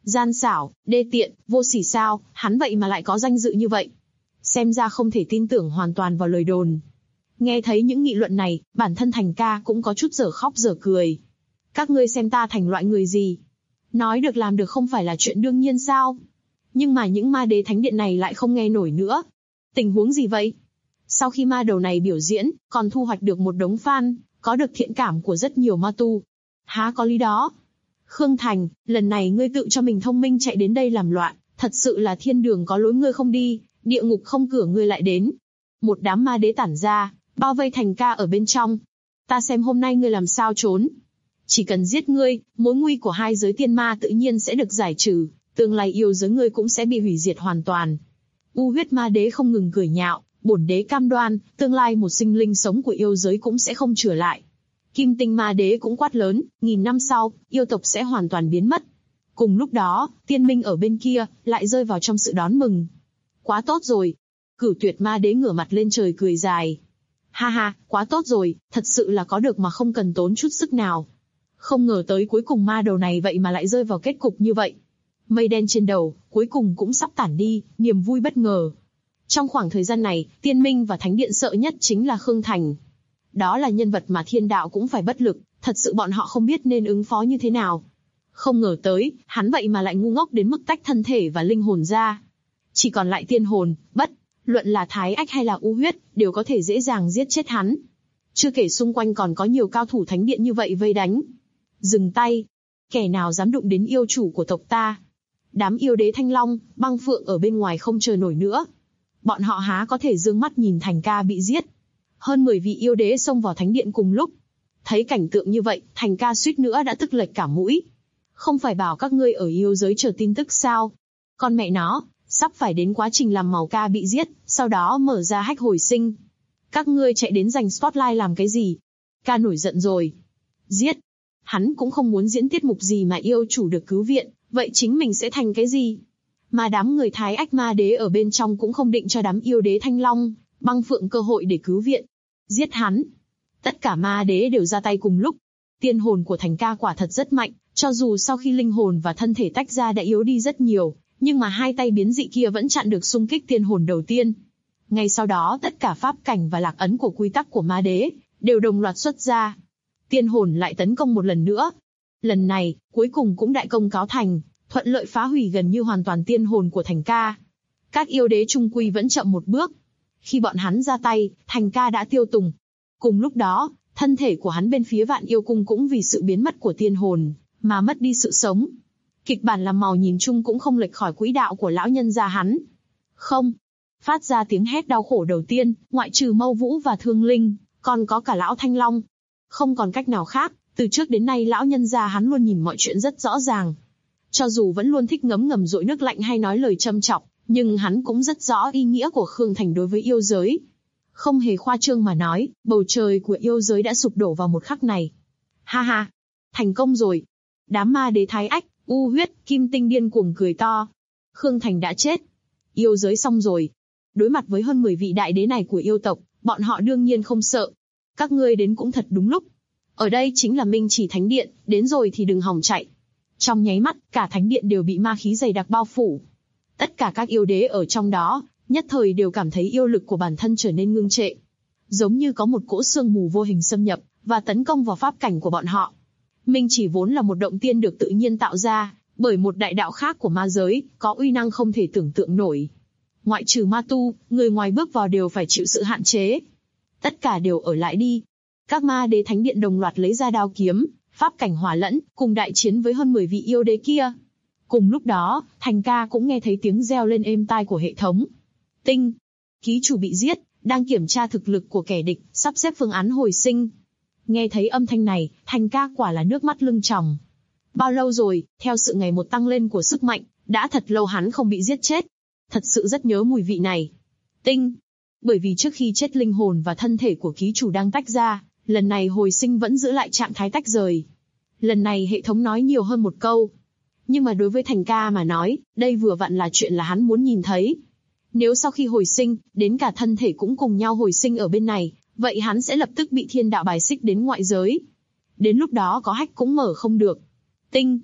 Gian xảo, đê tiện, vô sỉ sao, hắn vậy mà lại có danh dự như vậy. Xem ra không thể tin tưởng hoàn toàn vào lời đồn. Nghe thấy những nghị luận này, bản thân Thành ca cũng có chút dở khóc dở cười. Các ngươi xem ta thành loại người gì? Nói được làm được không phải là chuyện đương nhiên sao? Nhưng mà những ma đế thánh điện này lại không nghe nổi nữa. Tình huống gì vậy? Sau khi ma đầu này biểu diễn, còn thu hoạch được một đống fan, có được thiện cảm của rất nhiều ma tu. Há có lý đó. Khương Thành, lần này ngươi tự cho mình thông minh chạy đến đây làm loạn, thật sự là thiên đường có lối ngươi không đi, địa ngục không cửa ngươi lại đến. Một đám ma đế tản ra, bao vây Thành ca ở bên trong. Ta xem hôm nay ngươi làm sao trốn. Chỉ cần giết ngươi, mối nguy của hai giới tiên ma tự nhiên sẽ được giải trừ, tương lai yêu giới ngươi cũng sẽ bị hủy diệt hoàn toàn. U huyết ma đế không ngừng cười nhạo, bổn đế cam đoan, tương lai một sinh linh sống của yêu giới cũng sẽ không trở lại. Kim tinh ma đế cũng quát lớn, 1000 năm sau, yêu tộc sẽ hoàn toàn biến mất. Cùng lúc đó, tiên minh ở bên kia, lại rơi vào trong sự đón mừng. Quá tốt rồi. Cửu tuyệt ma đế ngửa mặt lên trời cười dài. Ha ha, quá tốt rồi, thật sự là có được mà không cần tốn chút sức nào. Không ngờ tới cuối cùng ma đầu này vậy mà lại rơi vào kết cục như vậy. Mây đen trên đầu, cuối cùng cũng sắp tản đi, niềm vui bất ngờ. Trong khoảng thời gian này, tiên minh và thánh điện sợ nhất chính là Khương Thành. Đó là nhân vật mà thiên đạo cũng phải bất lực, thật sự bọn họ không biết nên ứng phó như thế nào. Không ngờ tới, hắn vậy mà lại ngu ngốc đến mức tách thân thể và linh hồn ra. Chỉ còn lại tiên hồn, bất luận là Thái Ách hay là U Huyết, đều có thể dễ dàng giết chết hắn. Chưa kể xung quanh còn có nhiều cao thủ thánh điện như vậy vây đánh. Dừng tay! Kẻ nào dám đụng đến yêu chủ của tộc ta? Đám yêu đế Thanh Long, Băng Phượng ở bên ngoài không chờ nổi nữa. Bọn họ há có thể dương mắt nhìn Thành ca bị giết. Hơn 10 vị yêu đế xông vào thánh điện cùng lúc. Thấy cảnh tượng như vậy, Thành ca suýt nữa đã tức lệch cả mũi. Không phải bảo các ngươi ở yêu giới chờ tin tức sao? Con mẹ nó, sắp phải đến quá trình làm màu ca bị giết, sau đó mở ra hách hồi sinh. Các ngươi chạy đến giành spotlight làm cái gì? Ca nổi giận rồi. Giết! Hắn cũng không muốn diễn tiết mục gì mà yêu chủ được cứu viện, vậy chính mình sẽ thành cái gì? Mà đám người Thái Ách ma đế ở bên trong cũng không định cho đám yêu đế Thanh Long, Băng Phượng cơ hội để cứu viện. Giết hắn! Tất cả ma đế đều ra tay cùng lúc. Tiên hồn của Thành ca quả thật rất mạnh, cho dù sau khi linh hồn và thân thể tách ra đã yếu đi rất nhiều, nhưng mà hai tay biến dị kia vẫn chặn được xung kích tiên hồn đầu tiên. Ngay sau đó tất cả pháp cảnh và lạc ấn của quy tắc của ma đế đều đồng loạt xuất ra. Tiên hồn lại tấn công một lần nữa. Lần này, cuối cùng cũng đại công cáo thành, thuận lợi phá hủy gần như hoàn toàn tiên hồn của Thành ca. Các yêu đế trung quy vẫn chậm một bước. Khi bọn hắn ra tay, Thành ca đã tiêu tùng. Cùng lúc đó, thân thể của hắn bên phía Vạn Yêu Cung cũng vì sự biến mất của tiên hồn mà mất đi sự sống. Kịch bản làm màu nhìn chung cũng không lệch khỏi quỹ đạo của lão nhân gia hắn. Không. Phát ra tiếng hét đau khổ đầu tiên, ngoại trừ Mâu Vũ và Thương Linh, còn có cả lão Thanh Long. Không còn cách nào khác, từ trước đến nay lão nhân gia hắn luôn nhìn mọi chuyện rất rõ ràng. Cho dù vẫn luôn thích ngấm ngầm dội nước lạnh hay nói lời châm chọc, nhưng hắn cũng rất rõ ý nghĩa của Khương Thành đối với yêu giới. Không hề khoa trương mà nói, bầu trời của yêu giới đã sụp đổ vào một khắc này. Ha ha! Thành công rồi! Đám ma đế Thái Ách, U Huyết, Kim Tinh điên cuồng cười to. Khương Thành đã chết. Yêu giới xong rồi. Đối mặt với hơn 10 vị đại đế này của yêu tộc, bọn họ đương nhiên không sợ. Các ngươi đến cũng thật đúng lúc. Ở đây chính là Minh Chỉ Thánh Điện, đến rồi thì đừng hòng chạy. Trong nháy mắt, cả thánh điện đều bị ma khí dày đặc bao phủ. Tất cả các yêu đế ở trong đó, nhất thời đều cảm thấy yêu lực của bản thân trở nên ngưng trệ. Giống như có một cỗ sương mù vô hình xâm nhập, và tấn công vào pháp cảnh của bọn họ. Minh Chỉ vốn là một động tiên được tự nhiên tạo ra, bởi một đại đạo khác của ma giới, có uy năng không thể tưởng tượng nổi. Ngoại trừ ma tu, người ngoài bước vào đều phải chịu sự hạn chế. Tất cả đều ở lại đi. Các ma đế thánh điện đồng loạt lấy ra đao kiếm, pháp cảnh hòa lẫn, cùng đại chiến với hơn 10 vị yêu đế kia. Cùng lúc đó, Thành ca cũng nghe thấy tiếng reo lên êm tai của hệ thống. Tinh! Ký chủ bị giết, đang kiểm tra thực lực của kẻ địch, sắp xếp phương án hồi sinh. Nghe thấy âm thanh này, Thành ca quả là nước mắt lưng tròng. Bao lâu rồi, theo sự ngày một tăng lên của sức mạnh, đã thật lâu hắn không bị giết chết. Thật sự rất nhớ mùi vị này. Tinh! Bởi vì trước khi chết linh hồn và thân thể của ký chủ đang tách ra, lần này hồi sinh vẫn giữ lại trạng thái tách rời. Lần này hệ thống nói nhiều hơn một câu. Nhưng mà đối với Thành ca mà nói, đây vừa vặn là chuyện là hắn muốn nhìn thấy. Nếu sau khi hồi sinh, đến cả thân thể cũng cùng nhau hồi sinh ở bên này, vậy hắn sẽ lập tức bị thiên đạo bài xích đến ngoại giới. Đến lúc đó có hách cũng mở không được. Tinh!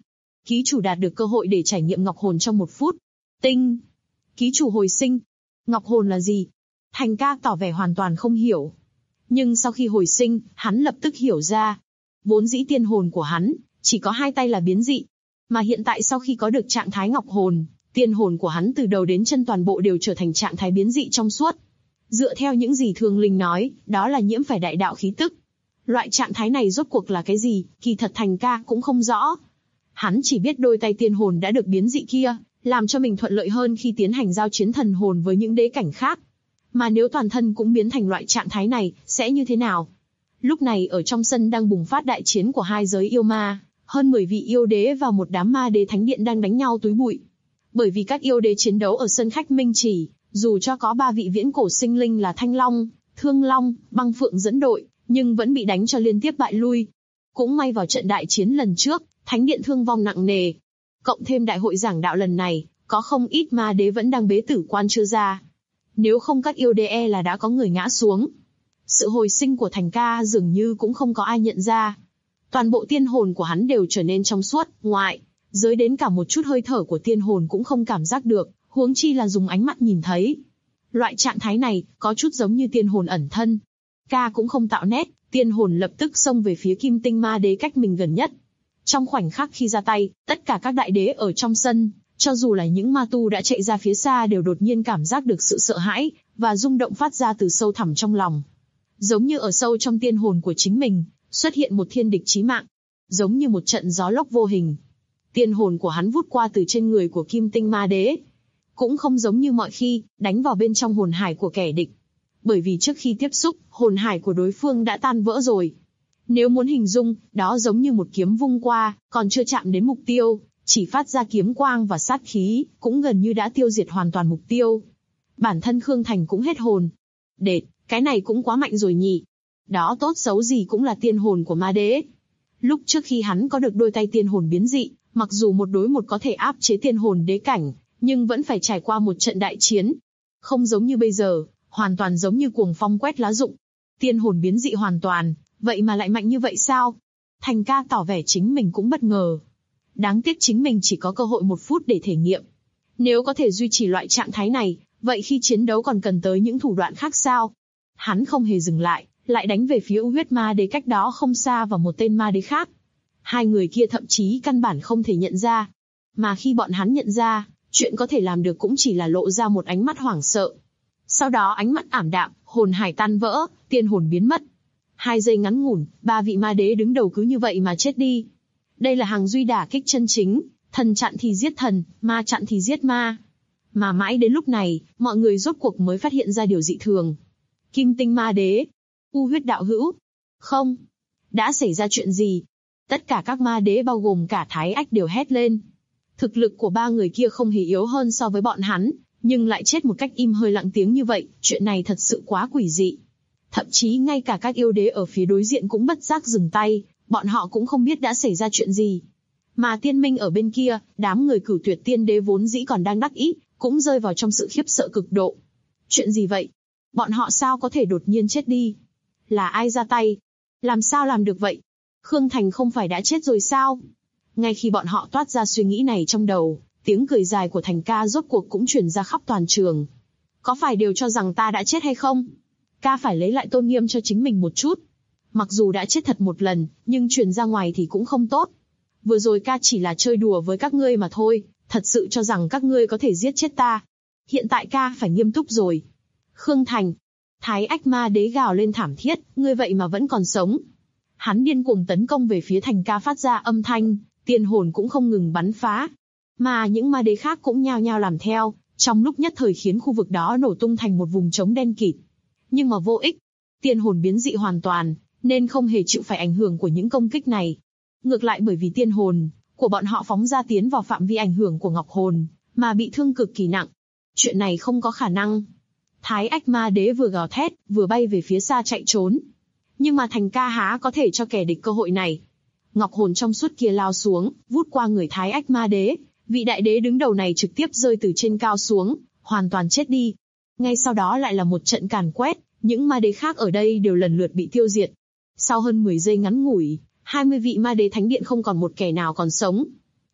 Ký chủ đạt được cơ hội để trải nghiệm ngọc hồn trong 1 phút. Tinh. Ký chủ hồi sinh. Ngọc hồn là gì? Thành ca tỏ vẻ hoàn toàn không hiểu. Nhưng sau khi hồi sinh, hắn lập tức hiểu ra. Vốn dĩ tiên hồn của hắn, chỉ có 2 tay là biến dị. Mà hiện tại sau khi có được trạng thái ngọc hồn, tiên hồn của hắn từ đầu đến chân toàn bộ đều trở thành trạng thái biến dị trong suốt. Dựa theo những gì Thương Linh nói, đó là nhiễm phải đại đạo khí tức. Loại trạng thái này rốt cuộc là cái gì, kỳ thật Thành ca cũng không rõ. Hắn chỉ biết đôi tay tiên hồn đã được biến dị kia, làm cho mình thuận lợi hơn khi tiến hành giao chiến thần hồn với những đế cảnh khác. Mà nếu toàn thân cũng biến thành loại trạng thái này, sẽ như thế nào? Lúc này ở trong sân đang bùng phát đại chiến của 2 giới yêu ma, hơn 10 vị yêu đế và một đám ma đế thánh điện đang đánh nhau túi bụi. Bởi vì các yêu đế chiến đấu ở sân khách Minh Chỉ, dù cho có 3 vị viễn cổ sinh linh là Thanh Long, Thương Long, Băng Phượng dẫn đội, nhưng vẫn bị đánh cho liên tiếp bại lui. Cũng may vào trận đại chiến lần trước, thánh điện thương vong nặng nề. Cộng thêm đại hội giảng đạo lần này, có không ít ma đế vẫn đang bế tử quan chưa ra. Nếu không các yêu đế là đã có người ngã xuống. Sự hồi sinh của Thành ca dường như cũng không có ai nhận ra. Toàn bộ tiên hồn của hắn đều trở nên trong suốt, ngoại giới đến cả một chút hơi thở của tiên hồn cũng không cảm giác được, huống chi là dùng ánh mắt nhìn thấy. Loại trạng thái này, có chút giống như tiên hồn ẩn thân. Ca cũng không tạo nét, tiên hồn lập tức xông về phía Kim Tinh ma đế cách mình gần nhất. Trong khoảnh khắc khi ra tay, tất cả các đại đế ở trong sân, cho dù là những ma tu đã chạy ra phía xa đều đột nhiên cảm giác được sự sợ hãi, và rung động phát ra từ sâu thẳm trong lòng. Giống như ở sâu trong tiên hồn của chính mình, xuất hiện một thiên địch chí mạng. Giống như một trận gió lốc vô hình. Tiên hồn của hắn vút qua từ trên người của Kim Tinh ma đế. Cũng không giống như mọi khi, đánh vào bên trong hồn hải của kẻ địch. Bởi vì trước khi tiếp xúc, hồn hải của đối phương đã tan vỡ rồi. Nếu muốn hình dung, đó giống như một kiếm vung qua, còn chưa chạm đến mục tiêu, chỉ phát ra kiếm quang và sát khí, cũng gần như đã tiêu diệt hoàn toàn mục tiêu. Bản thân Khương Thành cũng hết hồn. Đệt, cái này cũng quá mạnh rồi nhỉ. Đó tốt xấu gì cũng là tiên hồn của ma đế. Lúc trước khi hắn có được đôi tay tiên hồn biến dị, mặc dù 1 đối 1 có thể áp chế tiên hồn đế cảnh, nhưng vẫn phải trải qua một trận đại chiến. Không giống như bây giờ, hoàn toàn giống như cuồng phong quét lá rụng. Tiên hồn biến dị hoàn toàn, vậy mà lại mạnh như vậy sao? Thành ca tỏ vẻ chính mình cũng bất ngờ. Đáng tiếc chính mình chỉ có cơ hội 1 phút để thể nghiệm. Nếu có thể duy trì loại trạng thái này, vậy khi chiến đấu còn cần tới những thủ đoạn khác sao? Hắn không hề dừng lại, lại đánh về phía U Huyết ma đế cách đó không xa và một tên ma đế khác. 2 người kia thậm chí căn bản không thể nhận ra. Mà khi bọn hắn nhận ra, chuyện có thể làm được cũng chỉ là lộ ra một ánh mắt hoảng sợ. Sau đó ánh mắt ảm đạm, hồn hải tan vỡ, tiên hồn biến mất. 2 giây ngắn ngủn, 3 vị ma đế đứng đầu cứ như vậy mà chết đi. Đây là hàng duy đả kích chân chính, thần chặn thì giết thần, ma chặn thì giết ma. Mà mãi đến lúc này, mọi người rốt cuộc mới phát hiện ra điều dị thường. Kim Tinh ma đế, U Huyết đạo hữu. Không. Đã xảy ra chuyện gì? Tất cả các ma đế bao gồm cả Thái Ách đều hét lên. Thực lực của 3 người kia không hề yếu hơn so với bọn hắn, nhưng lại chết một cách im hơi lặng tiếng như vậy, chuyện này thật sự quá quỷ dị. Thậm chí ngay cả các yêu đế ở phía đối diện cũng bất giác dừng tay, bọn họ cũng không biết đã xảy ra chuyện gì. Mà Tiên Minh ở bên kia, đám người Cửu Tuyệt Tiên Đế vốn dĩ còn đang đắc ý, cũng rơi vào trong sự khiếp sợ cực độ. Chuyện gì vậy? Bọn họ sao có thể đột nhiên chết đi? Là ai ra tay? Làm sao làm được vậy? Khương Thành không phải đã chết rồi sao? Ngay khi bọn họ toát ra suy nghĩ này trong đầu, tiếng cười dài của Thành ca rốt cuộc cũng truyền ra khắp toàn trường. Có phải đều cho rằng ta đã chết hay không? Ca phải lấy lại tôn nghiêm cho chính mình một chút. Mặc dù đã chết thật một lần, nhưng truyền ra ngoài thì cũng không tốt. Vừa rồi ca chỉ là chơi đùa với các ngươi mà thôi, thật sự cho rằng các ngươi có thể giết chết ta. Hiện tại ca phải nghiêm túc rồi. Khương Thành. Thái Ách ma đế gào lên thảm thiết, ngươi vậy mà vẫn còn sống. Hắn điên cuồng tấn công về phía Thành ca phát ra âm thanh, tiên hồn cũng không ngừng bắn phá. Mà những ma đế khác cũng nhao nhao làm theo, trong lúc nhất thời khiến khu vực đó nổ tung thành một vùng trống đen kịt. Nhưng mà vô ích, tiên hồn biến dị hoàn toàn, nên không hề chịu phải ảnh hưởng của những công kích này. Ngược lại bởi vì tiên hồn của bọn họ phóng ra tiến vào phạm vi ảnh hưởng của ngọc hồn, mà bị thương cực kỳ nặng. Chuyện này không có khả năng. Thái Ách ma đế vừa gào thét, vừa bay về phía xa chạy trốn. Nhưng mà Thành ca há có thể cho kẻ địch cơ hội này. Ngọc hồn trong suốt kia lao xuống, vút qua người Thái Ách ma đế. Vị đại đế đứng đầu này trực tiếp rơi từ trên cao xuống, hoàn toàn chết đi. Ngay sau đó lại là một trận càn quét, những ma đế khác ở đây đều lần lượt bị tiêu diệt. Sau hơn 10 giây ngắn ngủi, 20 vị ma đế thánh điện không còn một kẻ nào còn sống.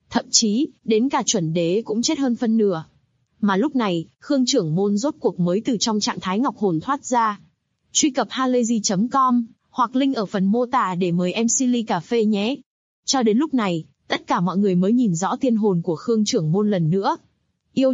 Thậm chí, đến cả chuẩn đế cũng chết hơn phân nửa. Mà lúc này, Khương trưởng môn rốt cuộc mới từ trong trạng thái ngọc hồn thoát ra. Truy cập halayzi.com, hoặc link ở phần mô tả để mời MC ly cà phê nhé. Cho đến lúc này, tất cả mọi người mới nhìn rõ tiên hồn của Khương trưởng môn lần nữa. Yêu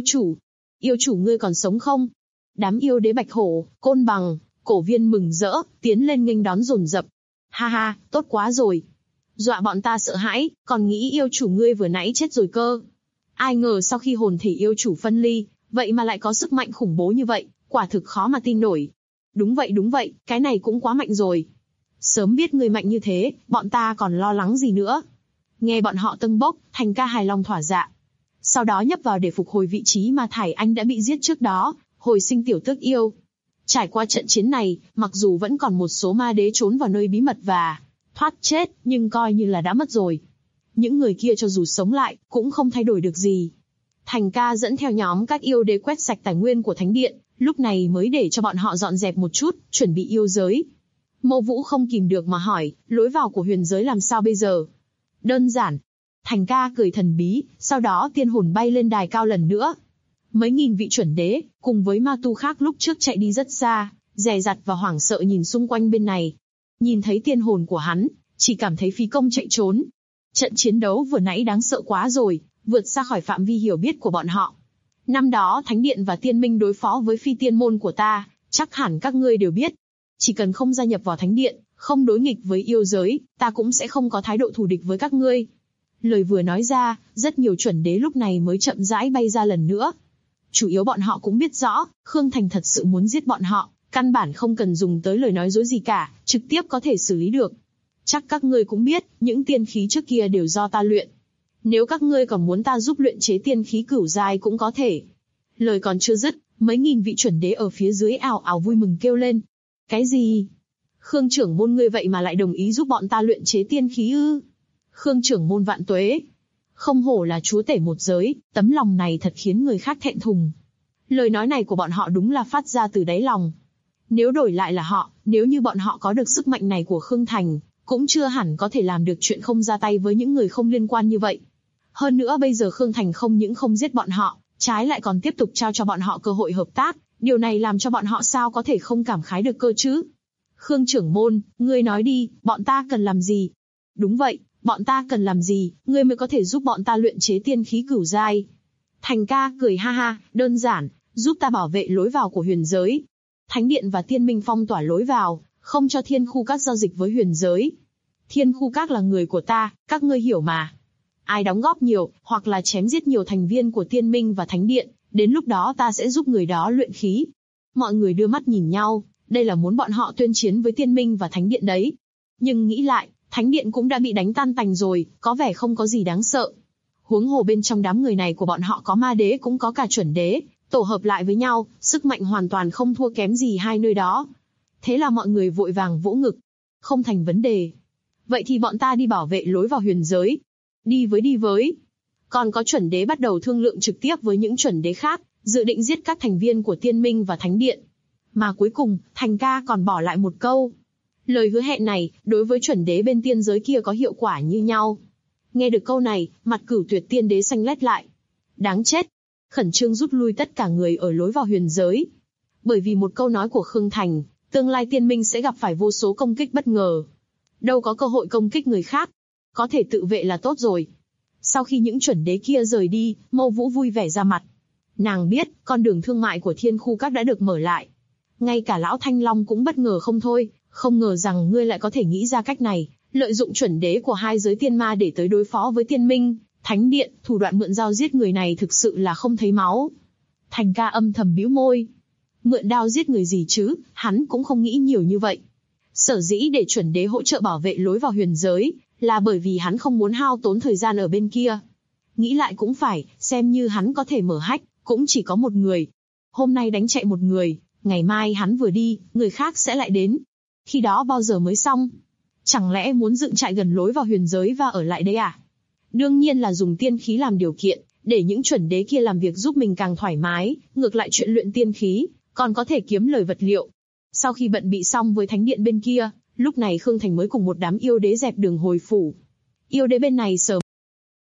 chủ ngươi còn sống không? Đám yêu đế Bạch Hổ, Côn Bằng, Cổ Viên mừng rỡ, tiến lên nghênh đón dồn dập. Ha ha, tốt quá rồi. Dọa bọn ta sợ hãi, còn nghĩ yêu chủ ngươi vừa nãy chết rồi cơ. Ai ngờ sau khi hồn thể yêu chủ phân ly, vậy mà lại có sức mạnh khủng bố như vậy, quả thực khó mà tin nổi. Đúng vậy, cái này cũng quá mạnh rồi. Sớm biết ngươi mạnh như thế, bọn ta còn lo lắng gì nữa. Nghe bọn họ tâng bốc, Thành Ca hài lòng thỏa dạ. Sau đó nhấp vào để phục hồi vị trí mà Thải Anh đã bị giết trước đó, hồi sinh tiểu tước yêu. Trải qua trận chiến này, mặc dù vẫn còn một số ma đế trốn vào nơi bí mật và thoát chết, nhưng coi như là đã mất rồi. Những người kia cho dù sống lại, cũng không thay đổi được gì. Thành Ca dẫn theo nhóm các yêu đế quét sạch tài nguyên của Thánh Điện, lúc này mới để cho bọn họ dọn dẹp một chút, chuẩn bị yêu giới. Mộ Vũ không kìm được mà hỏi, lối vào của huyền giới làm sao bây giờ? Đơn giản. Thành Ca cười thần bí, sau đó tiên hồn bay lên đài cao lần nữa. Mấy nghìn vị chuẩn đế, cùng với ma tu khác lúc trước chạy đi rất xa, dè dặt và hoảng sợ nhìn xung quanh bên này. Nhìn thấy tiên hồn của hắn, chỉ cảm thấy phí công chạy trốn. Trận chiến đấu vừa nãy đáng sợ quá rồi, vượt xa khỏi phạm vi hiểu biết của bọn họ. Năm đó Thánh Điện và Tiên Minh đối phó với phi tiên môn của ta, chắc hẳn các ngươi đều biết. Chỉ cần không gia nhập vào Thánh Điện, không đối nghịch với yêu giới, ta cũng sẽ không có thái độ thù địch với các ngươi. Lời vừa nói ra, rất nhiều chuẩn đế lúc này mới chậm rãi bay ra lần nữa. Chủ yếu bọn họ cũng biết rõ, Khương Thành thật sự muốn giết bọn họ, căn bản không cần dùng tới lời nói dối gì cả, trực tiếp có thể xử lý được. Chắc các ngươi cũng biết, những tiên khí trước kia đều do ta luyện. Nếu các ngươi còn muốn ta giúp luyện chế tiên khí cửu giai cũng có thể. Lời còn chưa dứt, mấy nghìn vị chuẩn đế ở phía dưới ào ào vui mừng kêu lên. Cái gì? Khương trưởng môn ngươi vậy mà lại đồng ý giúp bọn ta luyện chế tiên khí ư? Khương trưởng môn vạn tuế. Không hổ là chúa tể một giới, tấm lòng này thật khiến người khác thẹn thùng. Lời nói này của bọn họ đúng là phát ra từ đáy lòng. Nếu đổi lại là họ, nếu như bọn họ có được sức mạnh này của Khương Thành, cũng chưa hẳn có thể làm được chuyện không ra tay với những người không liên quan như vậy. Hơn nữa bây giờ Khương Thành không những không giết bọn họ, trái lại còn tiếp tục trao cho bọn họ cơ hội hợp tác, điều này làm cho bọn họ sao có thể không cảm khái được cơ chứ? Khương trưởng môn, ngươi nói đi, bọn ta cần làm gì? Đúng vậy, bọn ta cần làm gì, ngươi mới có thể giúp bọn ta luyện chế tiên khí cửu giai? Thành Ca cười ha ha, đơn giản, giúp ta bảo vệ lối vào của huyền giới. Thánh Điện và Tiên Minh phong tỏa lối vào, không cho Thiên Khu Các giao dịch với huyền giới. Thiên Khu Các là người của ta, các ngươi hiểu mà. Ai đóng góp nhiều, hoặc là chém giết nhiều thành viên của Tiên Minh và Thánh Điện, đến lúc đó ta sẽ giúp người đó luyện khí. Mọi người đưa mắt nhìn nhau, đây là muốn bọn họ tuyên chiến với Tiên Minh và Thánh Điện đấy. Nhưng nghĩ lại, Thánh Điện cũng đã bị đánh tan tành rồi, có vẻ không có gì đáng sợ. Huống hồ bên trong đám người này của bọn họ có ma đế cũng có cả chuẩn đế, tổ hợp lại với nhau, sức mạnh hoàn toàn không thua kém gì hai nơi đó. Thế là mọi người vội vàng vỗ ngực. Không thành vấn đề. Vậy thì bọn ta đi bảo vệ lối vào huyền giới. Đi với. Còn có chuẩn đế bắt đầu thương lượng trực tiếp với những chuẩn đế khác, dự định giết các thành viên của Tiên Minh và Thánh Điện. Mà cuối cùng, Thành Ca còn bỏ lại một câu. Lời hứa hẹn này, đối với chuẩn đế bên tiên giới kia có hiệu quả như nhau. Nghe được câu này, mặt Cửu Tuyệt tiên đế xanh lét lại. Đáng chết. Khẩn trương rút lui tất cả người ở lối vào huyền giới. Bởi vì một câu nói của Khương Thành, tương lai Tiên Minh sẽ gặp phải vô số công kích bất ngờ. Đâu có cơ hội công kích người khác. Có thể tự vệ là tốt rồi. Sau khi những chuẩn đế kia rời đi, Mâu Vũ vui vẻ ra mặt. Nàng biết, con đường thương mại của Thiên Khu Các đã được mở lại. Ngay cả lão Thanh Long cũng bất ngờ không thôi, không ngờ rằng ngươi lại có thể nghĩ ra cách này, lợi dụng chuẩn đế của hai giới tiên ma để tới đối phó với Tiên Minh, Thánh Điện, thủ đoạn mượn dao giết người này thực sự là không thấy máu. Thành Ca âm thầm bĩu môi. Mượn đao giết người gì chứ, hắn cũng không nghĩ nhiều như vậy. Sở dĩ để chuẩn đế hỗ trợ bảo vệ lối vào huyền giới, là bởi vì hắn không muốn hao tốn thời gian ở bên kia. Nghĩ lại cũng phải, xem như hắn có thể mở hách, cũng chỉ có một người. Hôm nay đánh chạy một người, ngày mai hắn vừa đi, người khác sẽ lại đến. Khi đó bao giờ mới xong? Chẳng lẽ muốn dựng trại gần lối vào huyền giới và ở lại đấy à? Đương nhiên là dùng tiên khí làm điều kiện, để những chuẩn đế kia làm việc giúp mình càng thoải mái, ngược lại chuyện luyện tiên khí, còn có thể kiếm lời vật liệu. Sau khi bận bị xong với Thánh Điện bên kia, lúc này Khương Thành mới cùng một đám yêu đế dẹp đường hồi phủ. Yêu đế bên này sớm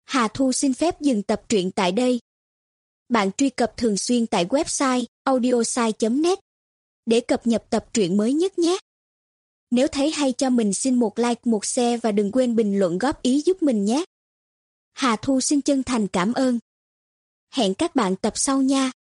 Hà Thu xin phép dừng tập truyện tại đây. Bạn truy cập thường xuyên tại website audiosai.net để cập nhật tập truyện mới nhất nhé. Nếu thấy hay cho mình xin một like, một share và đừng quên bình luận góp ý giúp mình nhé. Hà Thu xin chân thành cảm ơn. Hẹn các bạn tập sau nha.